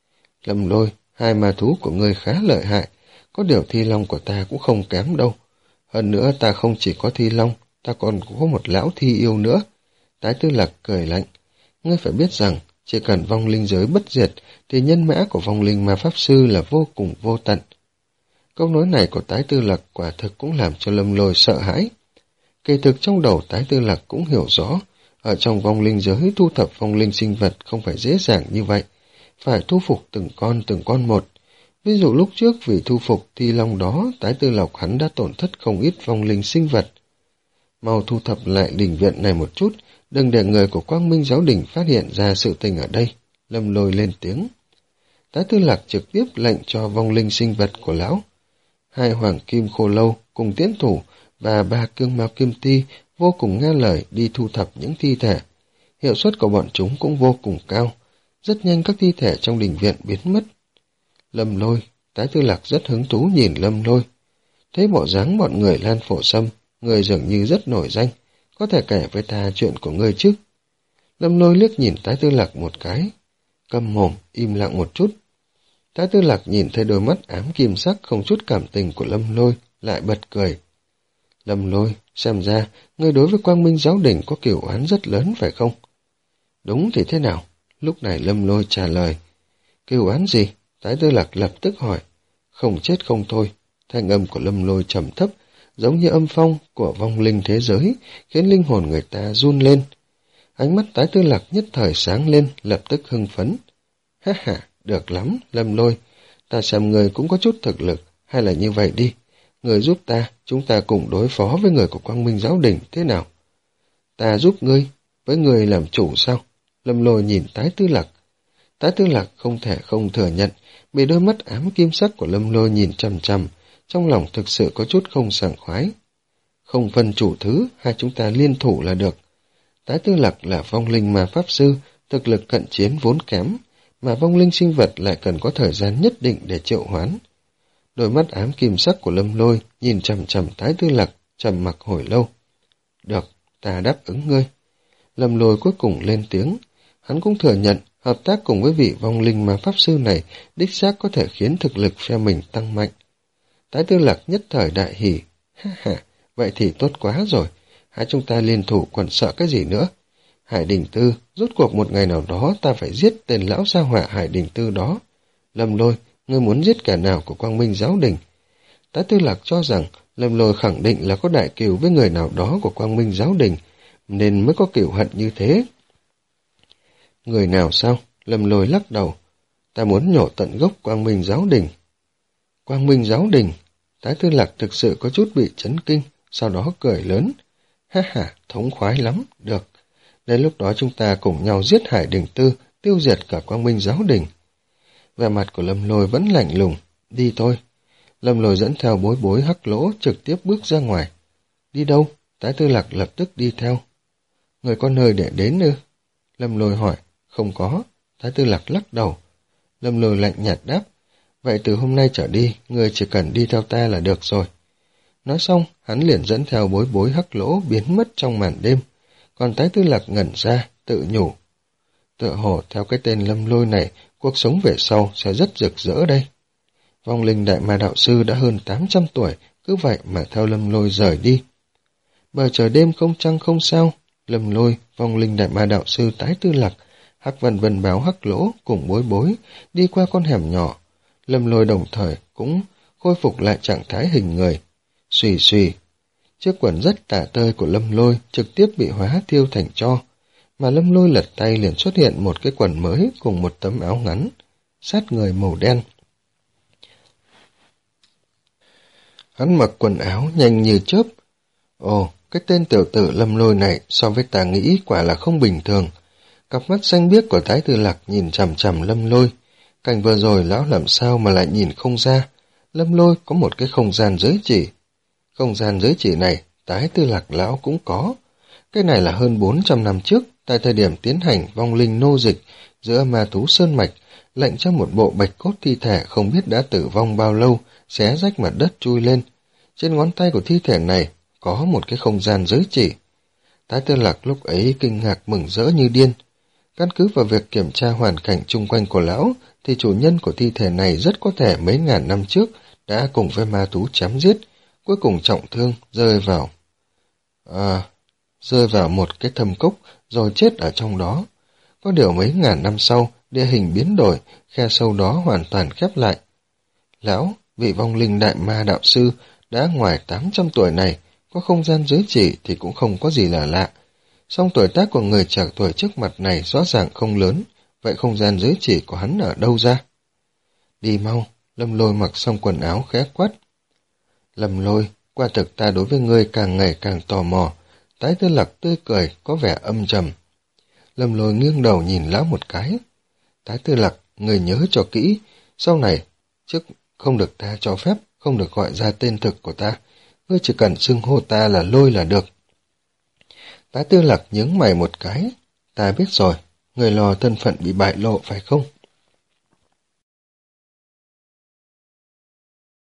Lâm Lôi, hai ma thú của ngươi khá lợi hại, có điều Thi Long của ta cũng không kém đâu. Hơn nữa ta không chỉ có Thi Long, ta còn có một lão thi yêu nữa. Tái Tư Lạc cười lạnh. Ngươi phải biết rằng, chỉ cần vong linh giới bất diệt, thì nhân mã của vong linh ma pháp sư là vô cùng vô tận. Câu nói này của Tái Tư Lạc quả thực cũng làm cho Lâm Lôi sợ hãi. Kỳ thực trong đầu Tái Tư Lạc cũng hiểu rõ, ở trong vong linh giới thu thập vong linh sinh vật không phải dễ dàng như vậy, phải thu phục từng con từng con một. Ví dụ lúc trước vì thu phục Thi Long đó, Tái Tư Lạc hắn đã tổn thất không ít vong linh sinh vật. Mau thu thập lại đình viện này một chút, đừng để người của Quang Minh giáo đình phát hiện ra sự tình ở đây. Lâm Lôi lên tiếng. Tái Tư Lạc trực tiếp lệnh cho vong linh sinh vật của lão. Hai hoàng kim khô lâu cùng tiến thủ và ba cương mao kim ti vô cùng nghe lời đi thu thập những thi thể. Hiệu suất của bọn chúng cũng vô cùng cao. Rất nhanh các thi thể trong đình viện biến mất. Lâm Lôi, Tái Tư Lạc rất hứng thú nhìn Lâm Lôi. Thấy bộ dáng bọn người Lan Phổ Sâm, người dường như rất nổi danh, có thể kể với ta chuyện của ngươi chứ. Lâm Lôi liếc nhìn Tái Tư Lạc một cái, câm mồm, im lặng một chút. Tái Tư Lạc nhìn thấy đôi mắt ám kim sắc không chút cảm tình của Lâm Lôi, lại bật cười. Lâm Lôi, xem ra, ngươi đối với Quang Minh giáo đình có cửu oán rất lớn phải không? Đúng thì thế nào? Lúc này Lâm Lôi trả lời. Cửu oán gì? Tái Tư Lạc lập tức hỏi. Không chết không thôi. Thanh âm của Lâm Lôi trầm thấp, giống như âm phong của vong linh thế giới, khiến linh hồn người ta run lên. Ánh mắt Tái Tư Lạc nhất thời sáng lên, lập tức hưng phấn. Ha ha, được lắm, Lâm Lôi. Ta xem người cũng có chút thực lực, hay là như vậy đi. Người giúp ta, chúng ta cùng đối phó với người của Quang Minh giáo đình, thế nào? Ta giúp ngươi, với người làm chủ sao? Lâm Lôi nhìn Tái Tư Lạc. Tái Tư Lạc không thể không thừa nhận, bị đôi mắt ám kim sắc của Lâm Lôi nhìn chằm chằm, trong lòng thực sự có chút không sảng khoái. Không phân chủ thứ, hai chúng ta liên thủ là được. Tái Tư Lạc là vong linh mà pháp sư, thực lực cận chiến vốn kém, mà vong linh sinh vật lại cần có thời gian nhất định để triệu hoán. Đôi mắt ám kim sắc của Lâm Lôi nhìn chằm chằm Tái Tư Lạc, trầm mặc hồi lâu. Được, ta đáp ứng ngươi. Lâm Lôi cuối cùng lên tiếng, hắn cũng thừa nhận hợp tác cùng với vị vong linh mà pháp sư này đích xác có thể khiến thực lực phe mình tăng mạnh. Tái Tư Lạc nhất thời đại hỉ. Ha ha, vậy thì tốt quá rồi. Hai chúng ta liên thủ còn sợ cái gì nữa? Hải Đình Tư, rốt cuộc một ngày nào đó ta phải giết tên lão sa hỏa Hải Đình Tư đó. Lâm Lôi, ngươi muốn giết kẻ nào của Quang Minh giáo đình? Tái Tư Lạc cho rằng Lâm Lôi khẳng định là có đại cừu với người nào đó của Quang Minh giáo đình, nên mới có cừu hận như thế. Người nào sao? Lâm Lôi lắc đầu. Ta muốn nhổ tận gốc Quang Minh giáo đình. Quang Minh giáo đình? Tái Tư Lạc thực sự có chút bị chấn kinh, sau đó cười lớn. Ha ha, thống khoái lắm, được. Đến lúc đó chúng ta cùng nhau giết Hải Đình Tư, tiêu diệt cả Quang Minh giáo đình. Vẻ mặt của Lâm Lôi vẫn lạnh lùng. Đi thôi. Lâm Lôi dẫn theo Bối Bối Hắc Lỗ trực tiếp bước ra ngoài. Đi đâu? Tái Tư Lạc lập tức đi theo. Người có nơi để đến ư? Lâm Lôi hỏi. Không có. Tái Tư Lạc lắc đầu. Lâm Lôi lạnh nhạt đáp. Vậy từ hôm nay trở đi, người chỉ cần đi theo ta là được rồi. Nói xong, hắn liền dẫn theo Bối Bối Hắc Lỗ biến mất trong màn đêm. Còn Tái Tư Lạc ngẩn ra, tự nhủ. Tựa hồ theo cái tên Lâm Lôi này, cuộc sống về sau sẽ rất rực rỡ đây. Vong linh đại ma đạo sư đã hơn tám trăm tuổi, cứ vậy mà theo Lâm Lôi rời đi. Bờ trời đêm không trăng không sao, Lâm Lôi, vong linh đại ma đạo sư Tái Tư Lạc, Hắc Vân Vân Báo Hắc Lỗ cùng Bối Bối đi qua con hẻm nhỏ. Lâm Lôi đồng thời cũng khôi phục lại trạng thái hình người. Xùy xùy, chiếc quần rất tả tơi của Lâm Lôi trực tiếp bị hóa thiêu thành tro, mà Lâm Lôi lật tay liền xuất hiện một cái quần mới cùng một tấm áo ngắn, sát người màu đen. Hắn mặc quần áo nhanh như chớp. Ồ, cái tên tiểu tử Lâm Lôi này so với ta nghĩ quả là không bình thường. Cặp mắt xanh biếc của Thái Tư Lạc nhìn chằm chằm Lâm Lôi. Cảnh vừa rồi lão làm sao mà lại nhìn không ra. Lâm Lôi có một cái không gian giới chỉ. Không gian giới chỉ này, Tái Tư Lạc lão cũng có. Cái này là hơn bốn trăm năm trước, tại thời điểm tiến hành vong linh nô dịch, giữa ma thú sơn mạch, lệnh cho một bộ bạch cốt thi thể không biết đã tử vong bao lâu, xé rách mặt đất chui lên. Trên ngón tay của thi thể này có một cái không gian giới chỉ. Thái Tư Lạc lúc ấy kinh ngạc mừng rỡ như điên. Căn cứ vào việc kiểm tra hoàn cảnh chung quanh của lão, thì chủ nhân của thi thể này rất có thể mấy ngàn năm trước đã cùng với ma thú chém giết, cuối cùng trọng thương, rơi vào... À, rơi vào một cái thâm cốc, rồi chết ở trong đó. Có điều mấy ngàn năm sau, địa hình biến đổi, khe sâu đó hoàn toàn khép lại. Lão, vị vong linh đại ma đạo sư, đã ngoài tám trăm tuổi này, có không gian giới chỉ thì cũng không có gì là lạ. Song tuổi tác của người trẻ tuổi trước mặt này rõ ràng không lớn, vậy không gian giới chỉ của hắn ở đâu ra? Đi mau, Lâm Lôi mặc xong quần áo khẽ quát. Lâm Lôi, quả thực ta đối với ngươi càng ngày càng tò mò. Thái Tư Lạc tươi cười, có vẻ âm trầm. Lâm Lôi nghiêng đầu nhìn lão một cái. Thái Tư Lạc, người nhớ cho kỹ, sau này, trước không được ta cho phép, không được gọi ra tên thực của ta. Ngươi chỉ cần xưng hô ta là Lôi là được. Thái Tư Lạc nhướng mày một cái. Ta biết rồi, người lo thân phận bị bại lộ phải không?